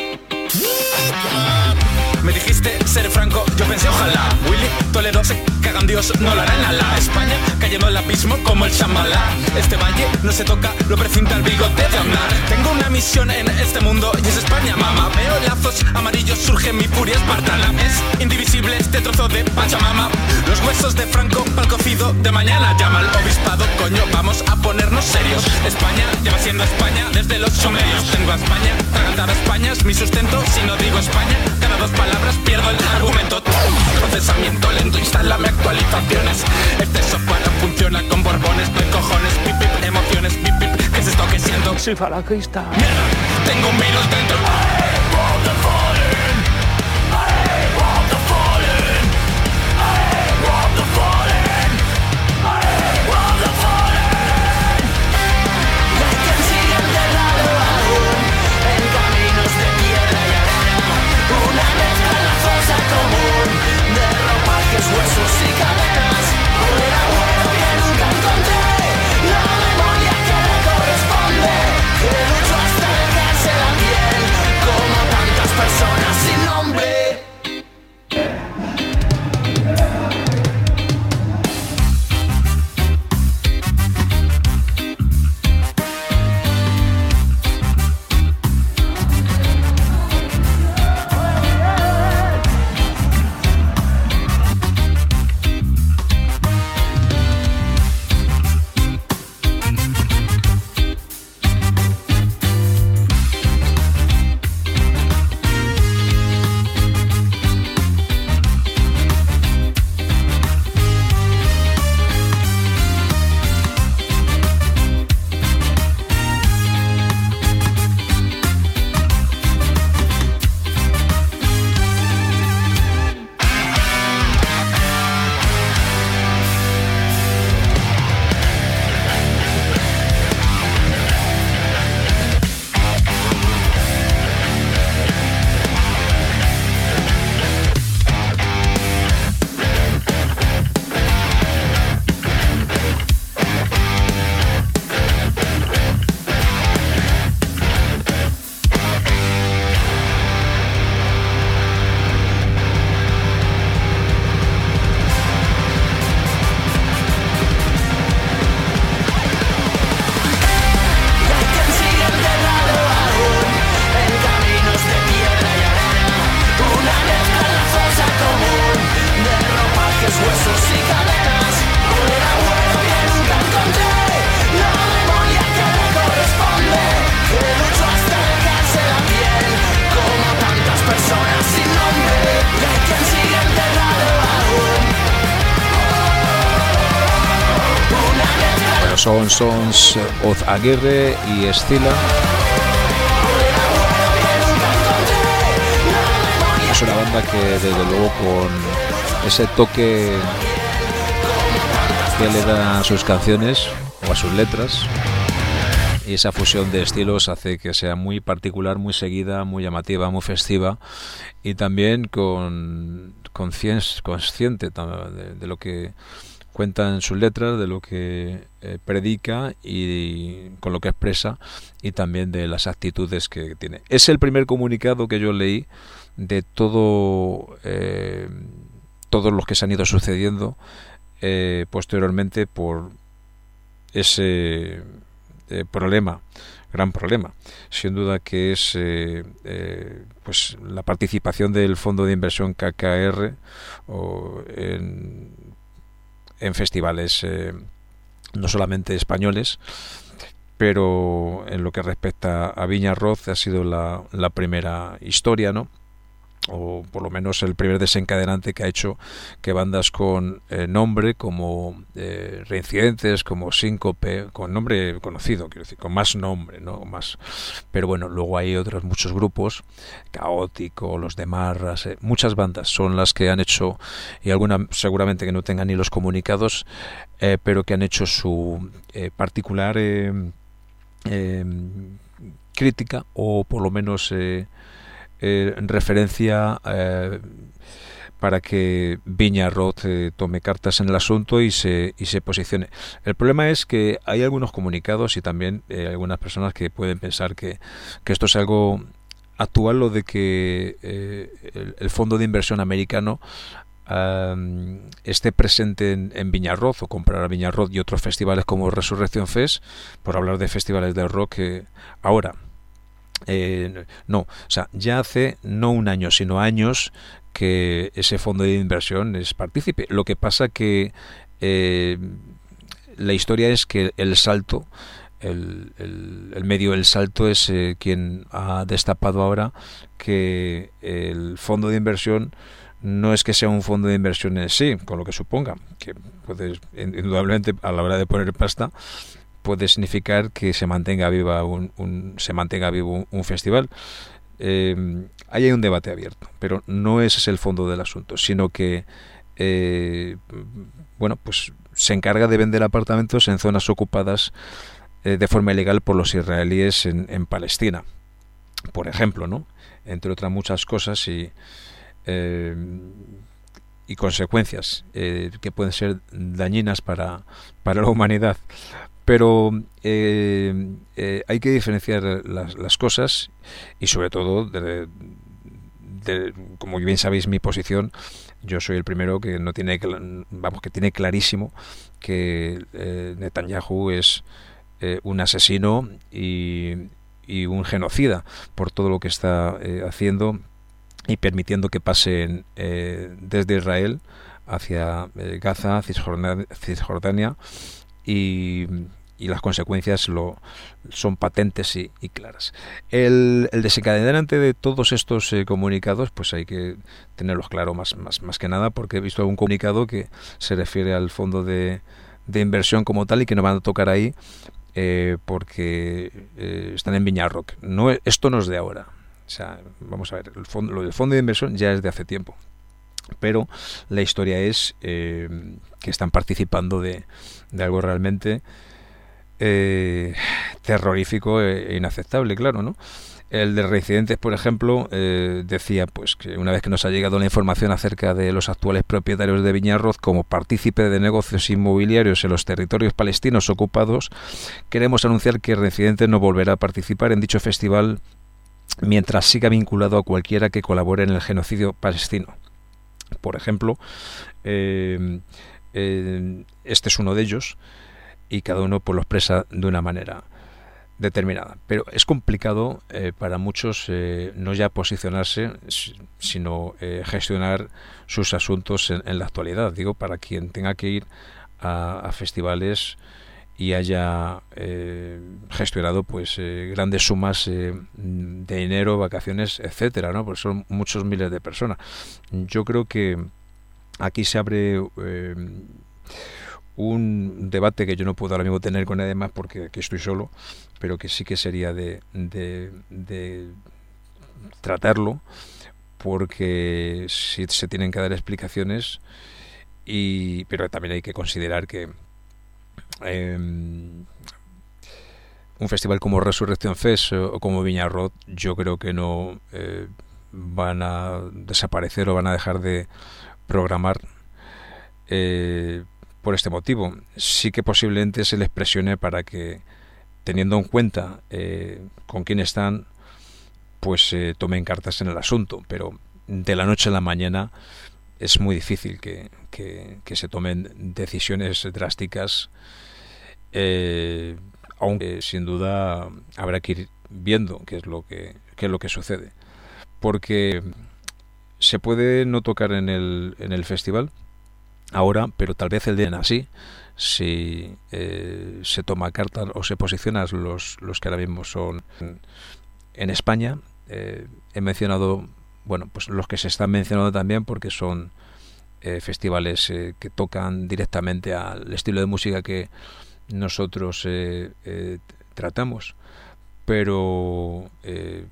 Me dijiste, seré franco, yo pensé ojalá Willy Toledo se caga en Dios, no lo hará en la España cayendo al abismo como el Shambhala. Este valle no se toca, lo precinta el bigote de Aznar. Tengo una misión en este mundo y es España, mamá. Veo lazos amarillos, surge mi furia espartana. Es indivisible este trozo de Pachamama. Los huesos de Franco pa'l cocido de mañana. Llama al obispado, coño, vamos a ponernos serios. España lleva siendo España desde los sumerios. Tengo a España, tragantar a España es mi sustento. Si no digo España, cada dos palabras pierdo el argumento. Procesamiento lento, instálame actualizaciones. Este software no funciona con borbones, no hay cojones, pip, pip, emociones, pip, pip. ¿Qué es esto que siento? Soy falangista. Mierda, tengo un virus dentro. I want the fallen. I want the fallen. I want the fallen. I want the fallen. Hay quien sigue enterrado aún en caminos de piedra y arena. Una mezcla en la fosa común de ropajes, huesos y cadenas. Un abuelo que nunca encontré, la memoria que le corresponde, que luchó hasta dejarse la piel, como tantas personas. son Sons of Aguirre y Escila. Es una banda que desde luego con ese toque que le da a sus canciones o a sus letras y esa fusión de estilos hace que sea muy particular, muy seguida, muy llamativa, muy festiva y también con consciente de, de lo que cuenta en sus letras, de lo que eh, predica y con lo que expresa y también de las actitudes que tiene. Es el primer comunicado que yo leí de todo eh, todos los que se han ido sucediendo eh, posteriormente por ese eh, problema, gran problema, sin duda, que es eh, eh, pues la participación del fondo de inversión K K R o en, en festivales eh, no solamente españoles, pero en lo que respecta a Viña Roz ha sido la, la primera historia, ¿no? O por lo menos el primer desencadenante que ha hecho que bandas con eh, nombre como eh, Reincidentes, como Síncope, con nombre conocido, quiero decir, con más nombre, ¿no? Más, pero bueno, luego hay otros muchos grupos, Caótico, Los de Marras, eh, muchas bandas son las que han hecho, y algunas seguramente que no tengan ni los comunicados, eh, pero que han hecho su eh, particular eh, eh, crítica, o por lo menos eh, Eh, en referencia eh, para que Viña Roz eh, tome cartas en el asunto y se y se posicione. El problema es que hay algunos comunicados y también eh, algunas personas que pueden pensar que, que esto es algo actual, lo de que eh, el, el fondo de inversión americano Um, esté presente en, en Viña Roz o comprar a Viña Roz y otros festivales como Resurrección Fest, por hablar de festivales de rock eh, ahora. Eh, no, o sea, ya hace no un año, sino años que ese fondo de inversión es partícipe. Lo que pasa que eh, la historia es que el salto, el, el, el medio del salto es eh, quien ha destapado ahora que el fondo de inversión no es que sea un fondo de inversión en sí, con lo que suponga, que puede, indudablemente a la hora de poner pasta, puede significar que se mantenga viva un, un se mantenga vivo un, un festival. Eh, ahí hay un debate abierto, pero no ese es el fondo del asunto, sino que eh, bueno, pues se encarga de vender apartamentos en zonas ocupadas eh, de forma ilegal por los israelíes en, en Palestina, por ejemplo, ¿no? Entre otras muchas cosas y eh, y consecuencias eh, que pueden ser dañinas para para la humanidad. Pero eh, eh, hay que diferenciar las, las cosas y sobre todo, de, de, como bien sabéis mi posición, yo soy el primero que no tiene, vamos, que tiene clarísimo que eh, Netanyahu es eh, un asesino y, y un genocida por todo lo que está eh, haciendo y permitiendo que pasen eh, desde Israel hacia eh, Gaza, Cisjordania, Cisjordania y, y las consecuencias lo, son patentes y, y claras. El, el desencadenante de todos estos eh, comunicados, pues hay que tenerlos claro más, más, más que nada, porque he visto algún comunicado que se refiere al fondo de, de inversión como tal y que no van a tocar ahí eh, porque eh, están en Viña Rock. No, esto no es de ahora. O sea, vamos a ver, el fondo, lo del fondo de inversión ya es de hace tiempo, pero la historia es eh, que están participando de, de algo realmente eh, terrorífico e inaceptable, claro, ¿no? El de Reincidentes, por ejemplo, eh, decía pues que una vez que nos ha llegado la información acerca de los actuales propietarios de Viña Roz como partícipe de negocios inmobiliarios en los territorios palestinos ocupados, queremos anunciar que Reincidentes no volverá a participar en dicho festival mientras siga vinculado a cualquiera que colabore en el genocidio palestino. Por ejemplo, eh, eh, este es uno de ellos y cada uno pues lo expresa de una manera determinada. Pero es complicado eh, para muchos eh, no ya posicionarse, sino eh, gestionar sus asuntos en, en la actualidad. Digo, para quien tenga que ir a, a festivales y haya eh, gestionado pues eh, grandes sumas eh, de dinero, vacaciones, etcétera, ¿no? Porque son muchos miles de personas. Yo creo que aquí se abre eh, un debate que yo no puedo ahora mismo tener con nadie más porque aquí estoy solo, pero que sí que sería de, de, de tratarlo, porque sí se tienen que dar explicaciones, y pero también hay que considerar que eh, un festival como Resurrection Fest o como Viña Rock, yo creo que no eh, van a desaparecer o van a dejar de programar eh, por este motivo. Sí que posiblemente se les presione para que, teniendo en cuenta eh, con quién están, pues eh, tomen cartas en el asunto, pero de la noche a la mañana es muy difícil que, que, que se tomen decisiones drásticas, eh, aunque sin duda habrá que ir viendo qué es lo que, qué es lo que sucede, porque se puede no tocar en el, en el festival ahora, pero tal vez el día así, si eh, se toma carta o se posicionan los, los que ahora mismo son en, en España. Eh, he mencionado, bueno, pues los que se están mencionando también, porque son eh, festivales eh, que tocan directamente al estilo de música que nosotros eh, eh, tratamos, pero eh,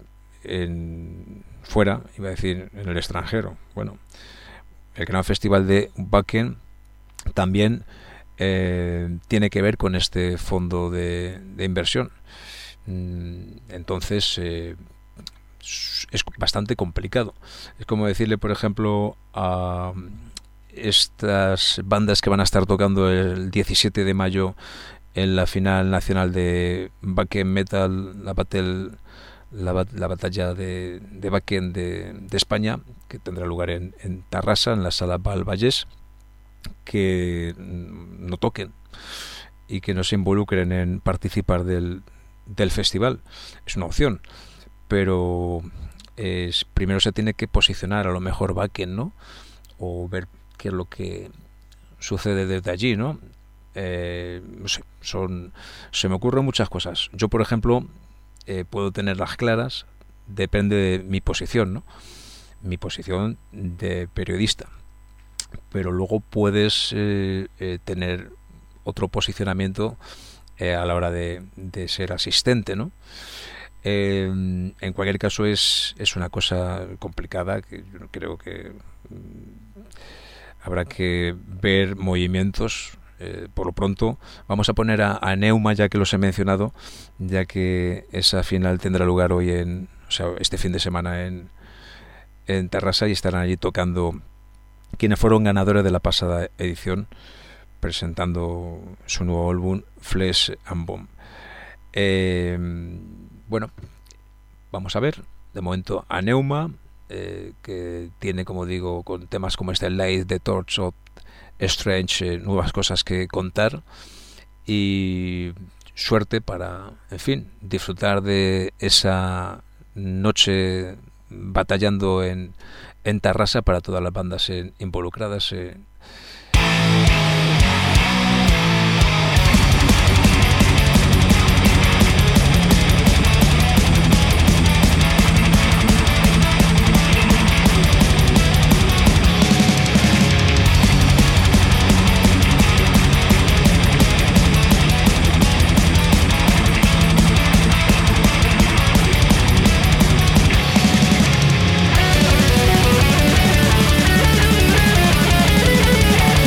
en fuera, iba a decir en el extranjero, bueno, el Gran Festival de Wacken también eh, tiene que ver con este fondo de, de inversión. Entonces eh, es bastante complicado. Es como decirle, por ejemplo, a estas bandas que van a estar tocando el diecisiete de mayo en la final nacional de Wacken Metal, la battle La, la batalla de, de Wacken de, de España, que tendrá lugar en, en Tarrasa, en la sala Val Vallès, que no toquen y que no se involucren en participar del, del festival. Es una opción, pero es, primero se tiene que posicionar a lo mejor Wacken, ¿no? O ver qué es lo que sucede desde allí, ¿no? Eh, no sé, son, se me ocurren muchas cosas. Yo, por ejemplo, Eh, puedo tenerlas claras, depende de mi posición, ¿no? Mi posición de periodista, pero luego puedes eh, eh, tener otro posicionamiento eh, a la hora de, de ser asistente, ¿no? Eh, en cualquier caso es, es una cosa complicada que yo creo que mm, habrá que ver movimientos. Eh, por lo pronto vamos a poner a, a Neuma, ya que los he mencionado, ya que esa final tendrá lugar hoy en, o sea, este fin de semana en, en Tarrasa, y estarán allí tocando quienes fueron ganadores de la pasada edición, presentando su nuevo álbum Flesh and Bone. Eh, bueno, vamos a ver de momento a Neuma, eh, que tiene, como digo, con temas como este Light the Torch of Strange, eh, nuevas cosas que contar, y suerte para, en fin, disfrutar de esa noche batallando en, en Tarrasa para todas las bandas eh, involucradas. Eh. We'll be right back.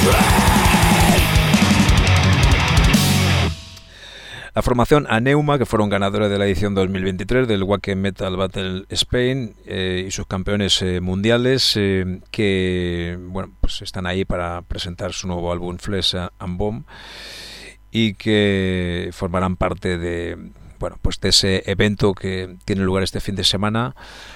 La formación Aneuma, que fueron ganadores de la edición dos mil veintitrés del Wacken Metal Battle Spain eh, y sus campeones eh, mundiales, eh, que bueno, pues están ahí para presentar su nuevo álbum Flesh and Bone y que formarán parte de bueno, pues de ese evento que tiene lugar este fin de semana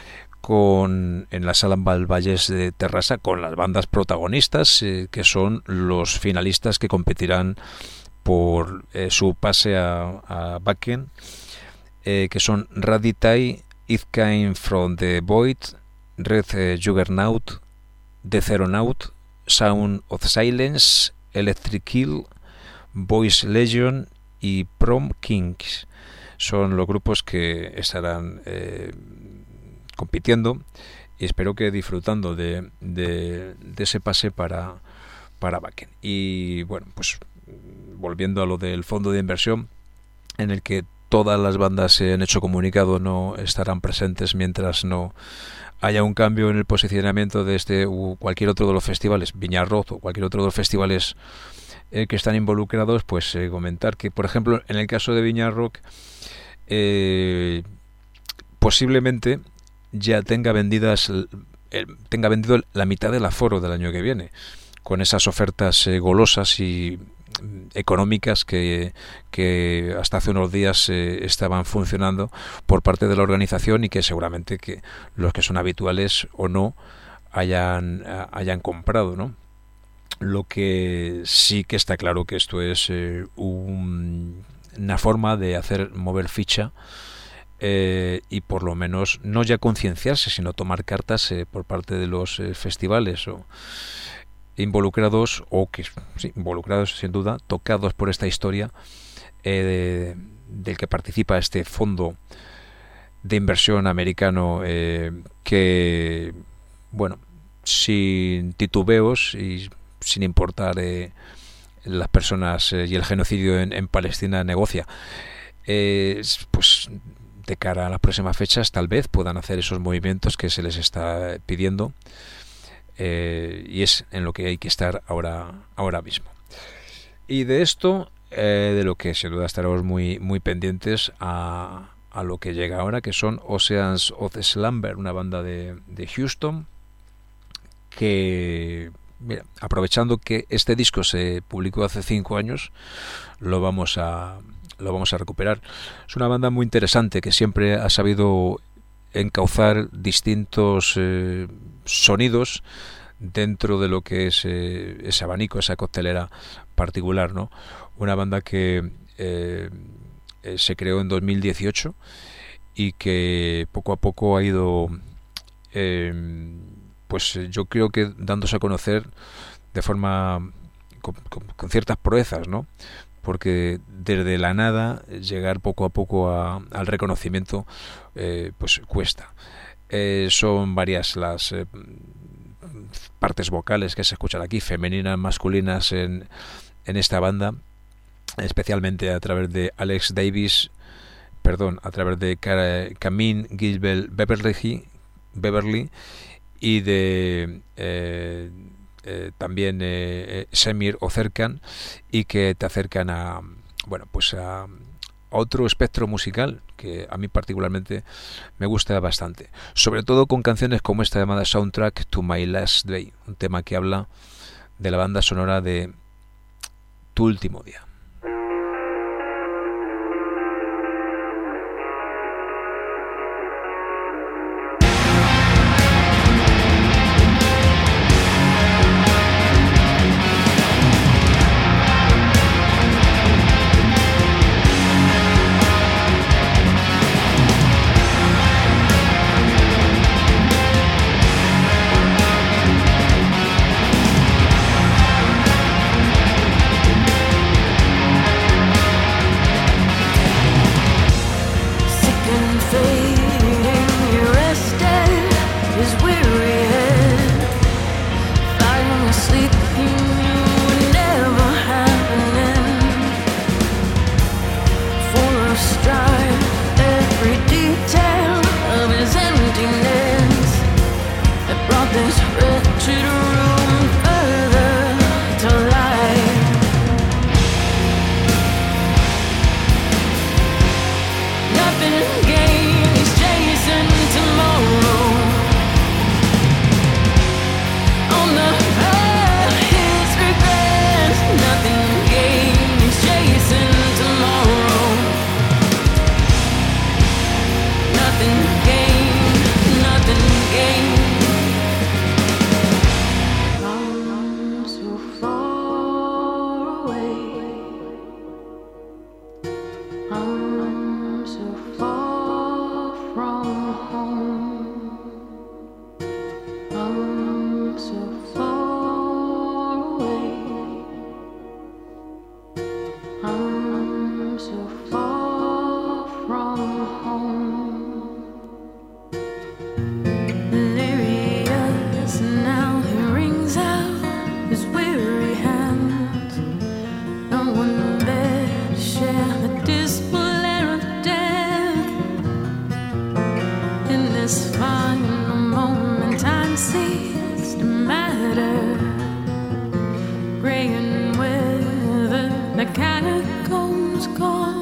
con en la Sala Valles de Terrassa, con las bandas protagonistas eh, que son los finalistas que competirán por eh, su pase a, a Wacken, eh, que son Raditai, It Came From The Void, Red eh, Juggernaut, The Zeronaut, Sound of Silence, Electric Kill, Voice Legion y Prom Kings. Son los grupos que estarán eh, compitiendo y espero que disfrutando de, de, de ese pase para, para Wacken. Y bueno, pues volviendo a lo del fondo de inversión, en el que todas las bandas se han hecho comunicado, no estarán presentes mientras no haya un cambio en el posicionamiento de este u cualquier otro de los festivales, Viña Rock o cualquier otro de los festivales eh, que están involucrados, pues eh, comentar que, por ejemplo, en el caso de Viña Rock, eh, posiblemente ya tenga vendidas eh, tenga vendido la mitad del aforo del año que viene, con esas ofertas eh, golosas y económicas que, que hasta hace unos días eh, estaban funcionando por parte de la organización y que seguramente que los que son habituales o no hayan, hayan comprado, ¿no? Lo que sí que está claro que esto es eh, un, una forma de hacer mover ficha eh, y por lo menos no ya concienciarse, sino tomar cartas eh, por parte de los eh, festivales o involucrados o que sí, involucrados sin duda, tocados por esta historia eh, de, del que participa este fondo de inversión americano eh, que bueno, sin titubeos y sin importar eh, las personas eh, y el genocidio en, en Palestina negocia, eh, pues de cara a las próximas fechas tal vez puedan hacer esos movimientos que se les está pidiendo. Eh, y es en lo que hay que estar ahora ahora mismo. Y de esto, eh, de lo que sin duda estaremos muy muy pendientes a, a lo que llega ahora, que son Oceans of Slumber, una banda de, de Houston, que mira, aprovechando que este disco se publicó hace cinco años, lo vamos a lo vamos a recuperar. Es una banda muy interesante que siempre ha sabido encauzar distintos eh, sonidos dentro de lo que es eh, ese abanico, esa coctelera particular, ¿no? Una banda que eh, eh, se creó en dos mil dieciocho y que poco a poco ha ido eh, pues yo creo que dándose a conocer de forma con, con, con ciertas proezas, ¿no? Porque desde la nada llegar poco a poco a, al reconocimiento eh, pues cuesta. Eh, son varias las eh, partes vocales que se escuchan aquí, femeninas, masculinas en, en esta banda, especialmente a través de Alex Davis, perdón, a través de Camille Gilbert Beverly, Beverly y de eh, Eh, también eh, Semir Ozerkan, y que te acercan a bueno pues a, a otro espectro musical que a mí particularmente me gusta bastante, sobre todo con canciones como esta llamada Soundtrack to My Last Day, un tema que habla de la banda sonora de Tu Último Día. catacombs gone.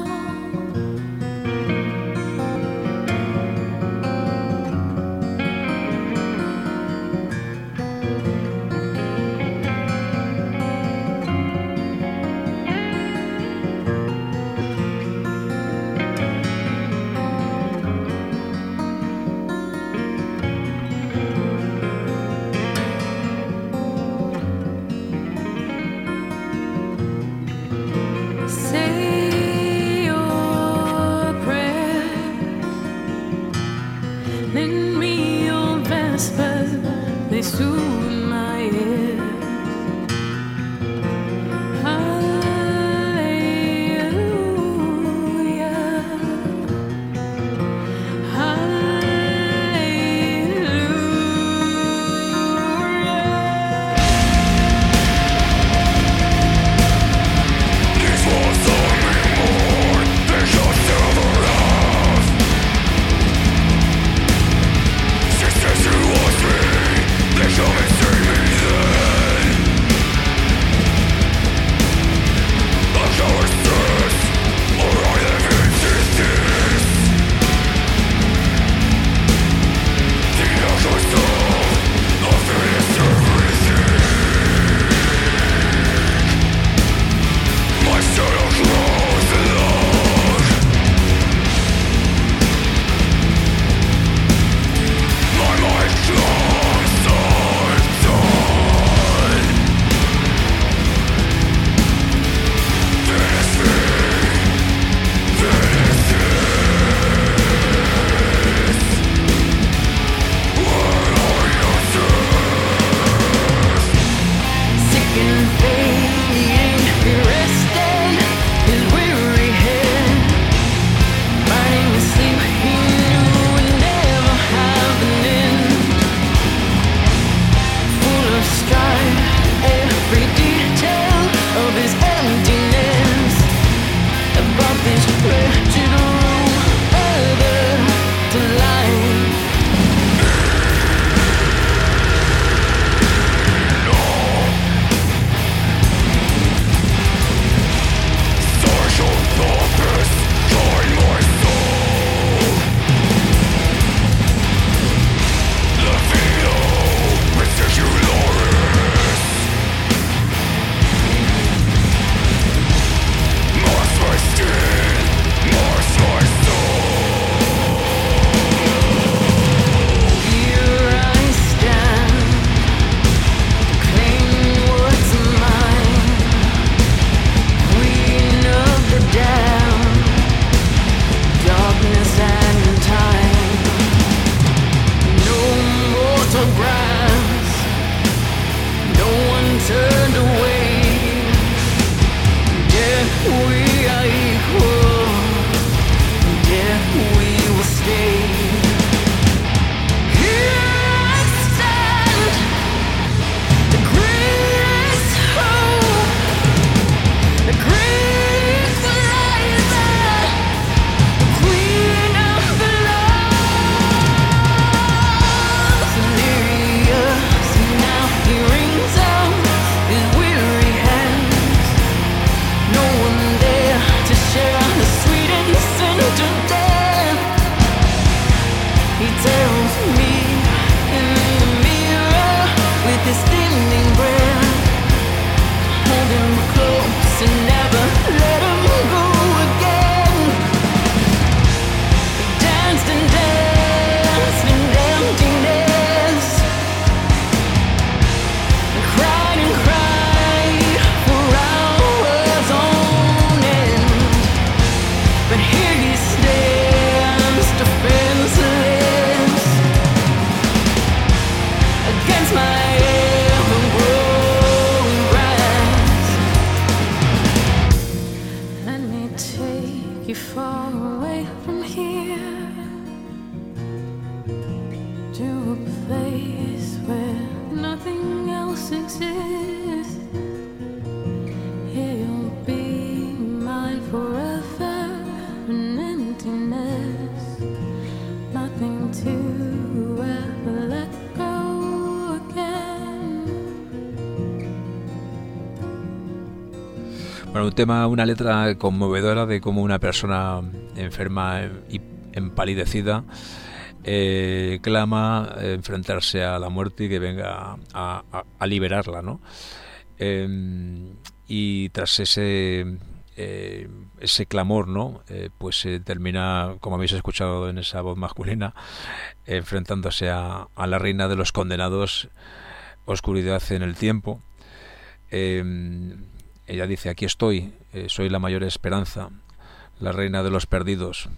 Bueno, un tema, una letra conmovedora de cómo una persona enferma y empalidecida eh, clama eh, enfrentarse a la muerte y que venga a, a, a liberarla, ¿no? Eh, y tras ese eh, ese clamor, ¿no? Eh, pues se eh, termina, como habéis escuchado en esa voz masculina, eh, enfrentándose a, a la reina de los condenados, oscuridad en el tiempo. Eh, ella dice: aquí estoy, eh, soy la mayor esperanza, la reina de los perdidos.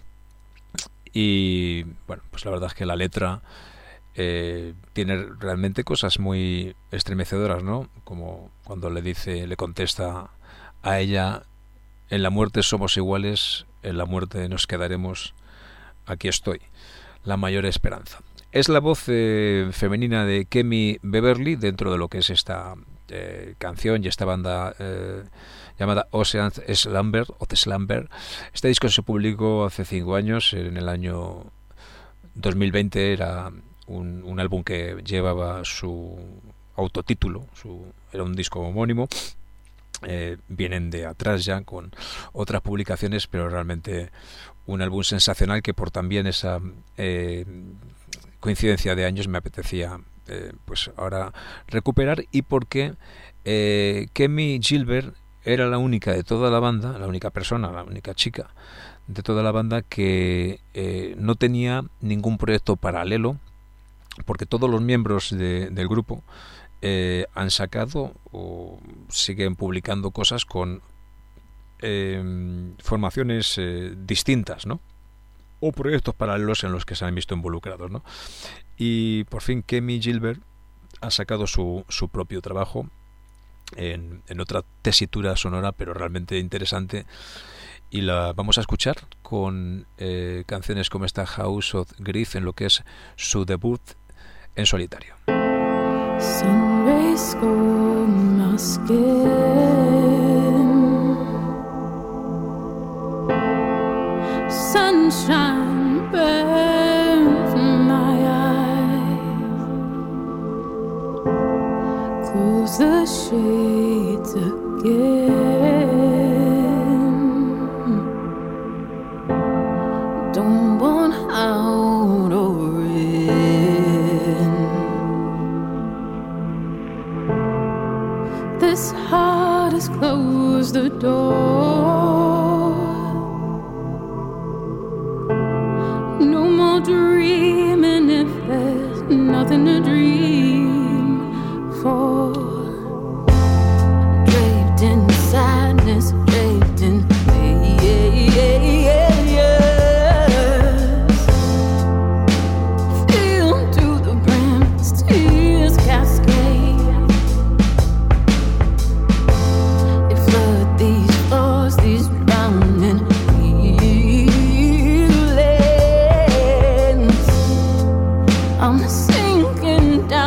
Y bueno, pues la verdad es que la letra eh, tiene realmente cosas muy estremecedoras, ¿no? Como cuando le dice, le contesta a ella: en la muerte somos iguales, en la muerte nos quedaremos, aquí estoy, la mayor esperanza. Es la voz eh, femenina de Kemi Beverly dentro de lo que es esta eh, canción y esta banda eh, llamada Ocean Slumber, o The Slumber. Este disco se publicó hace cinco años, en el año dos mil veinte. Era un, un álbum que llevaba su autotítulo, su, era un disco homónimo. Eh, vienen de atrás ya con otras publicaciones, pero realmente un álbum sensacional que por también esa eh, coincidencia de años me apetecía eh, pues ahora recuperar, y porque eh, Kemi Gilbert era la única de toda la banda, la única persona, la única chica de toda la banda que eh, no tenía ningún proyecto paralelo, porque todos los miembros de, del grupo Eh, han sacado o siguen publicando cosas con eh, formaciones eh, distintas, ¿no? O proyectos paralelos en los que se han visto involucrados, ¿no? Y por fin Kemi Gilbert ha sacado su, su propio trabajo en, en otra tesitura sonora, pero realmente interesante, y la vamos a escuchar con eh, canciones como esta House of Grief, en lo que es su debut en solitario. Sun rays score my skin, sunshine burns my eyes, close the shades again, don't want out or in. This heart has closed the door. No more dreaming if there's nothing to dream for. Draped in sadness, draped in layers. Filled to the brim, tears cascade. These drowning feelings, I'm sinking down.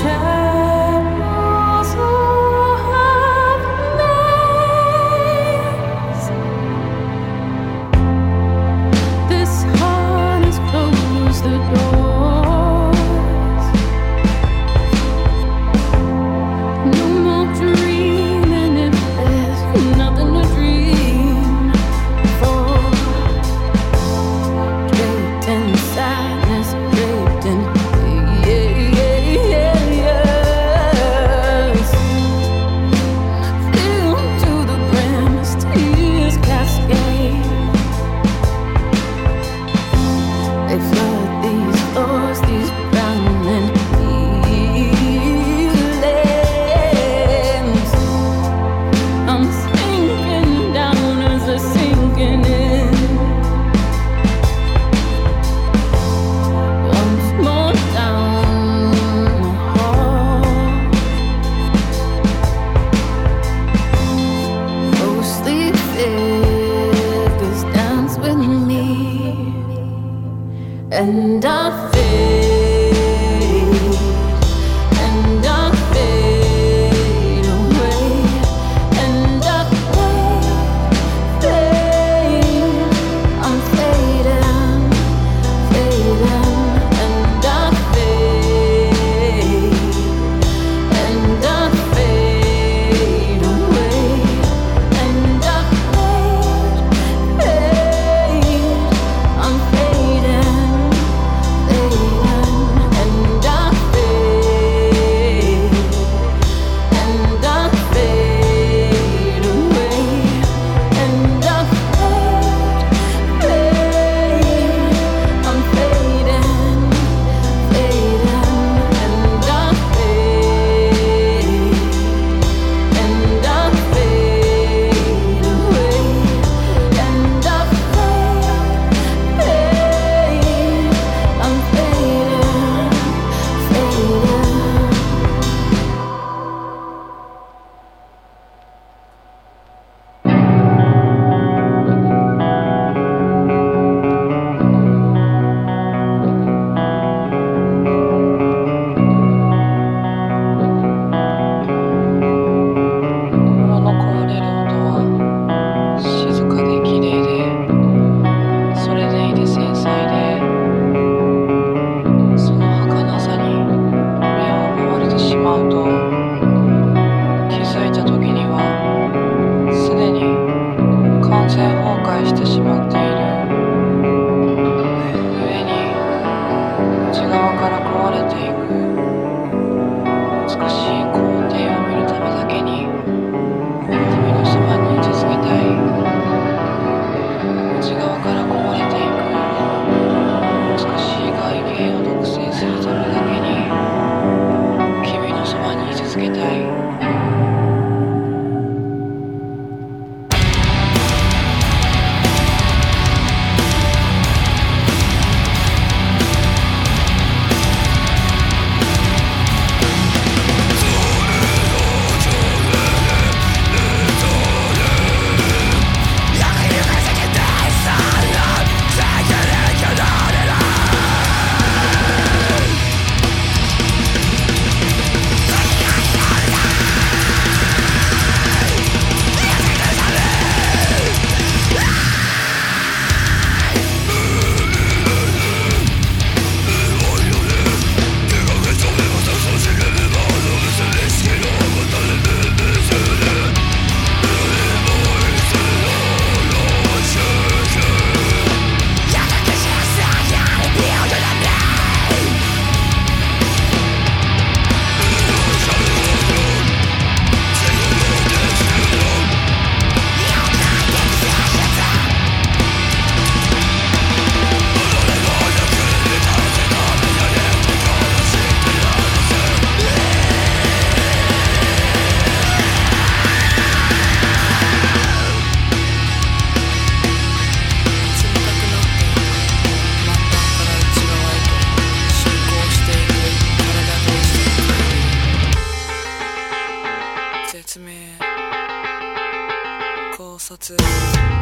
殺偽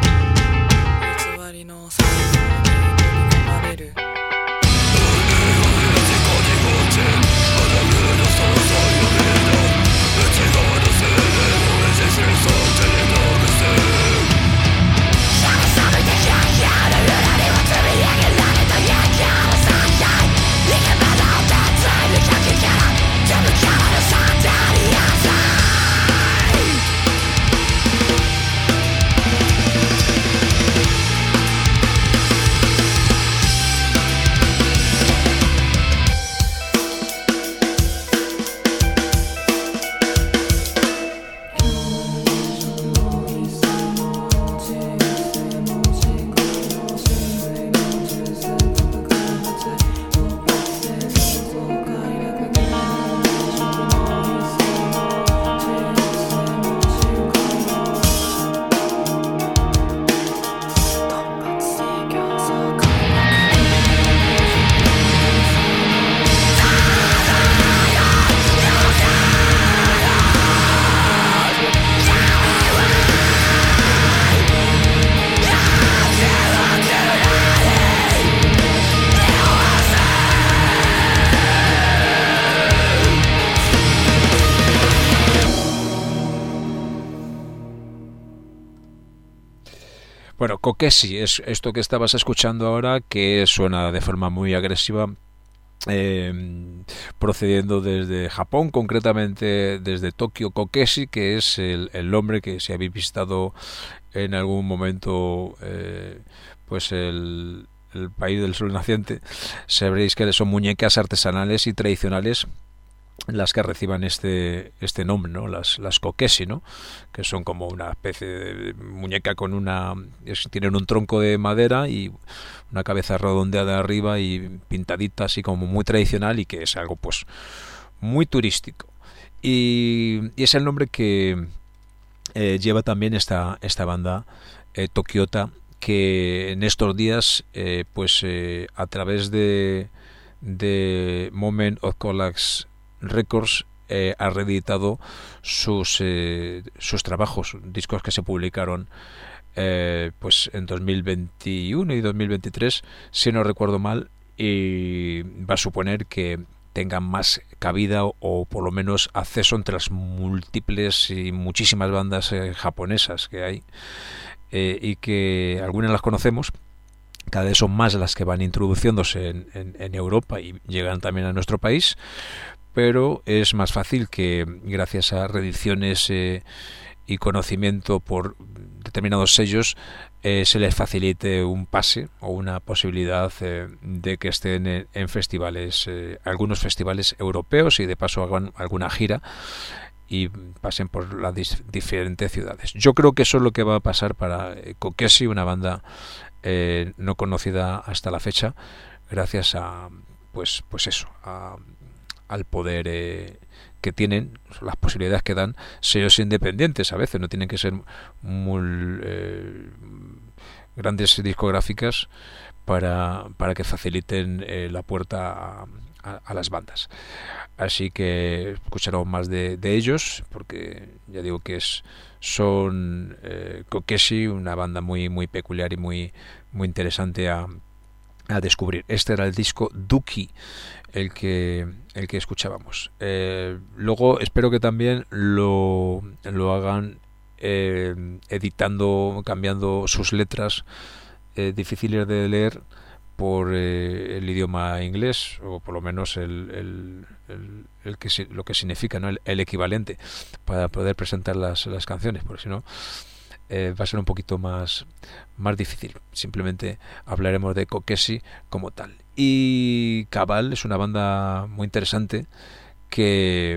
りの最後に取り込まれる Bueno, Kokeshi es esto que estabas escuchando ahora, que suena de forma muy agresiva, eh, procediendo desde Japón, concretamente desde Tokio. Kokeshi, que es el, el nombre que, si habéis visitado en algún momento eh, pues el, el país del sol naciente, sabréis que son muñecas artesanales y tradicionales las que reciban este este nombre, ¿no? Las las kokeshi, ¿no? Que son como una especie de muñeca con una es, tienen un tronco de madera y una cabeza redondeada arriba y pintadita así como muy tradicional, y que es algo pues muy turístico. Y, y es el nombre que eh, lleva también esta esta banda eh, Tokiota, que en estos días eh, pues eh, a través de de Moment of Collapse Records eh, ha reeditado sus eh, sus trabajos, discos que se publicaron eh, pues en dos mil veintiuno y dos mil veintitrés, si no recuerdo mal, y va a suponer que tengan más cabida o, o por lo menos acceso entre las múltiples y muchísimas bandas eh, japonesas que hay, eh, y que algunas las conocemos. Cada vez son más las que van introduciéndose en, en, en Europa y llegan también a nuestro país, pero es más fácil que, gracias a reediciones eh, y conocimiento por determinados sellos, eh, se les facilite un pase o una posibilidad eh, de que estén en, en festivales, eh, algunos festivales europeos, y de paso hagan alguna gira y pasen por las diferentes ciudades. Yo creo que eso es lo que va a pasar para eh, Kokeshi, una banda eh, no conocida hasta la fecha, gracias a pues pues eso, a al poder eh, que tienen, las posibilidades que dan sellos independientes. A veces no tienen que ser muy eh, grandes discográficas para, para que faciliten eh, la puerta a, a, a las bandas. Así que escucharemos más de, de ellos, porque ya digo que es son eh, Kokeshi, una banda muy muy peculiar y muy muy interesante a a descubrir. Este era el disco Duki, el que el que escuchábamos. Eh, luego espero que también lo, lo hagan eh, editando, cambiando sus letras eh, difíciles de leer por eh, el idioma inglés, o por lo menos el, el, el, el que lo que significa, ¿no? el, el equivalente, para poder presentar las, las canciones, porque si no Eh, va a ser un poquito más, más difícil. Simplemente hablaremos de Kokeshi como tal. Y Cabal es una banda muy interesante que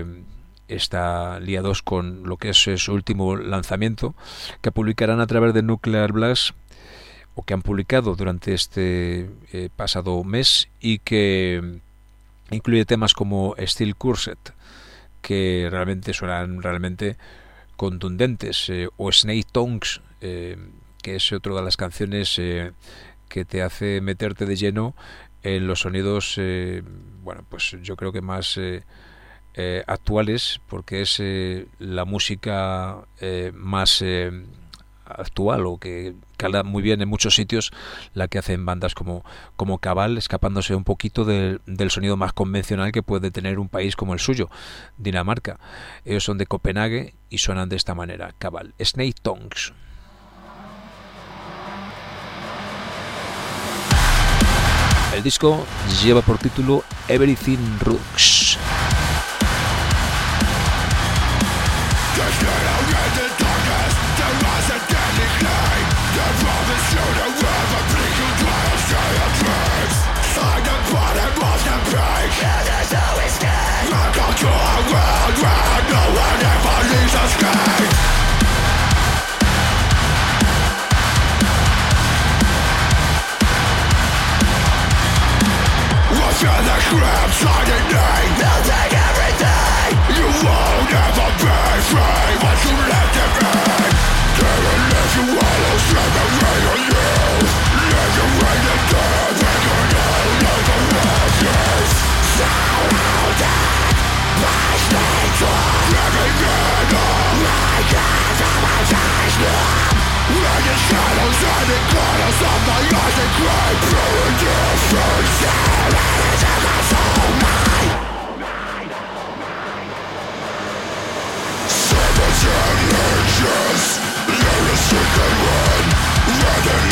está liados con lo que es su último lanzamiento, que publicarán a través de Nuclear Blast, o que han publicado durante este eh, pasado mes, y que incluye temas como Steel Cursed, que realmente suenan realmente contundentes, eh, o Snake Tongues, eh, que es otra de las canciones eh, que te hace meterte de lleno en los sonidos, eh, bueno, pues yo creo que más eh, eh, actuales, porque es eh, la música eh, más eh, actual, o que cala muy bien en muchos sitios, la que hacen bandas como, como Cabal, escapándose un poquito de, del sonido más convencional que puede tener un país como el suyo, Dinamarca. Ellos son de Copenhague y suenan de esta manera. Cabal, Snake Tongues. El disco lleva por título Everything Rocks. Rather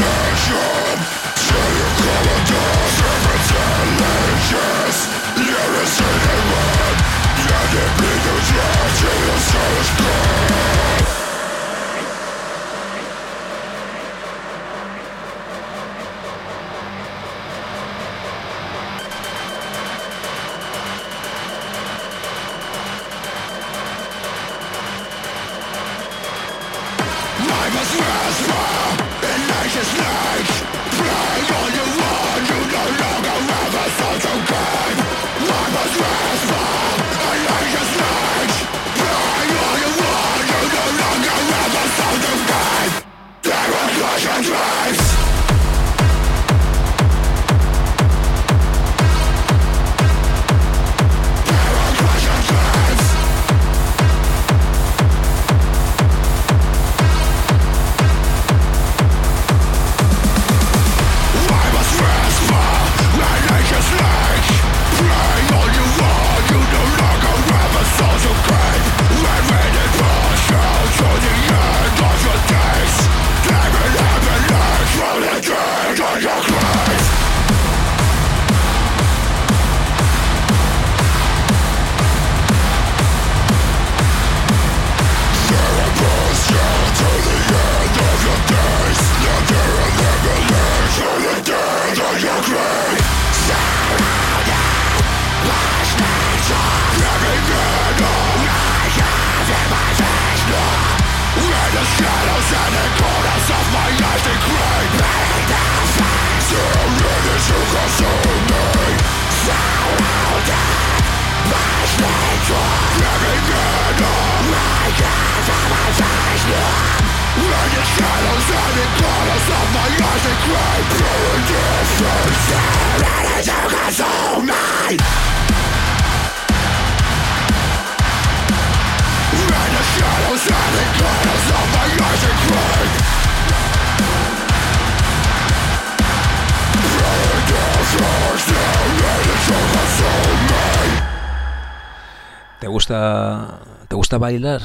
¿Te gusta, ¿Te gusta bailar?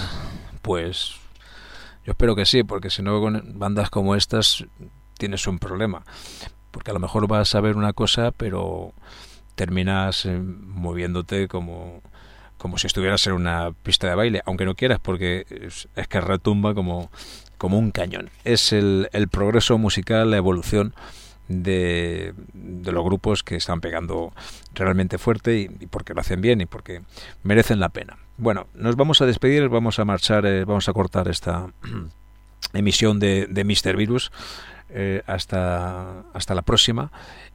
Pues yo espero que sí, porque si no con bandas como estas tienes un problema. Porque a lo mejor vas a ver una cosa, pero terminas eh, moviéndote como, como si estuvieras en una pista de baile, aunque no quieras, porque es, es que retumba como, como un cañón. Es el, el progreso musical, la evolución de, de los grupos que están pegando realmente fuerte y, y porque lo hacen bien y porque merecen la pena. Bueno, nos vamos a despedir, vamos a marchar, eh, vamos a cortar esta emisión de, de míster Virus eh, hasta, hasta la próxima,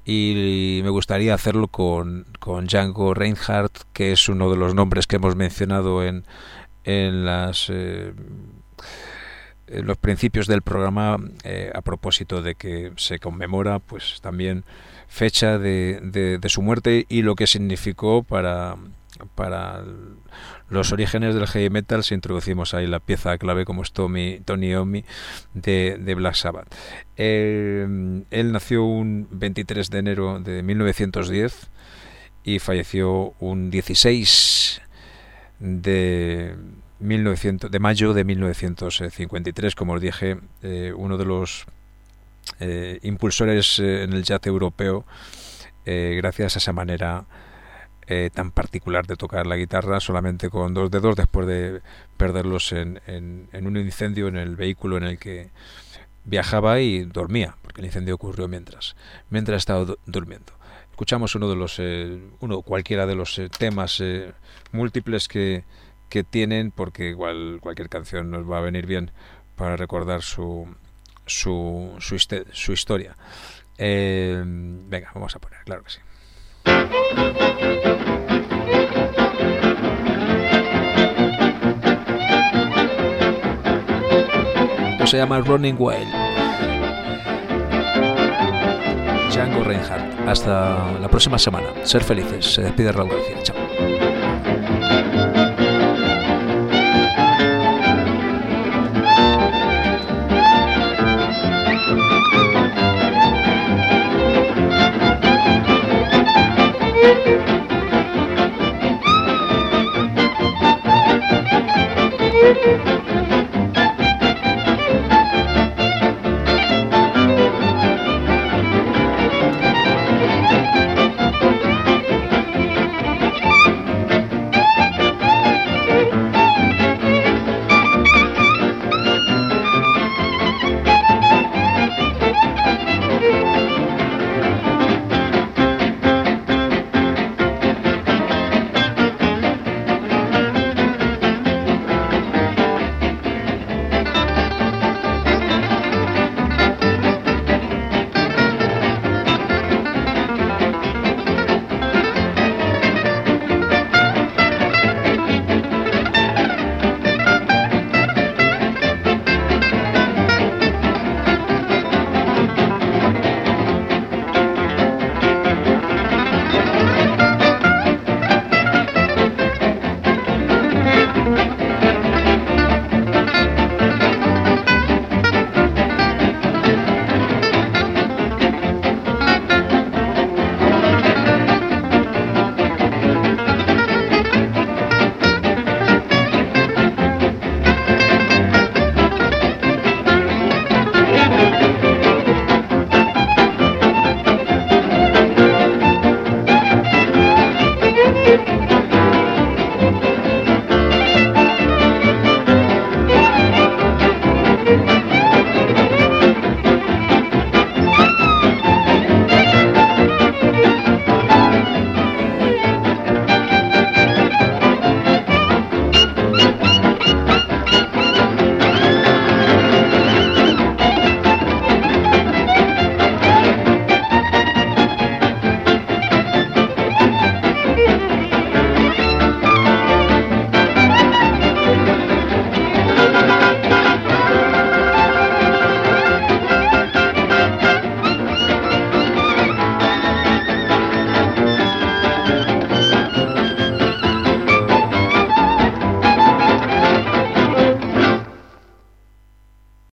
y me gustaría hacerlo con, con Django Reinhardt, que es uno de los nombres que hemos mencionado en, en las... Eh, los principios del programa, eh, a propósito de que se conmemora pues también fecha de, de, de su muerte y lo que significó para, para los orígenes del heavy metal. Si introducimos ahí la pieza clave como es Tommy, Tony Iommi de, de Black Sabbath. Eh, él nació un veintitrés de enero de mil novecientos diez y falleció un dieciséis de de mayo de mil novecientos cincuenta y tres, como os dije, eh, uno de los eh, impulsores eh, en el jazz europeo, eh, gracias a esa manera eh, tan particular de tocar la guitarra solamente con dos dedos, después de perderlos en, en, en un incendio en el vehículo en el que viajaba y dormía, porque el incendio ocurrió mientras mientras estaba du- durmiendo. Escuchamos uno de los eh, uno cualquiera de los eh, temas eh, múltiples que que tienen, porque igual cualquier canción nos va a venir bien para recordar su su su, su historia. Eh, venga, vamos a poner, claro que sí. Esto se llama Running Wild. Django Reinhardt. Hasta la próxima semana. Ser felices. Se despide Raúl García. Chao. Thank you.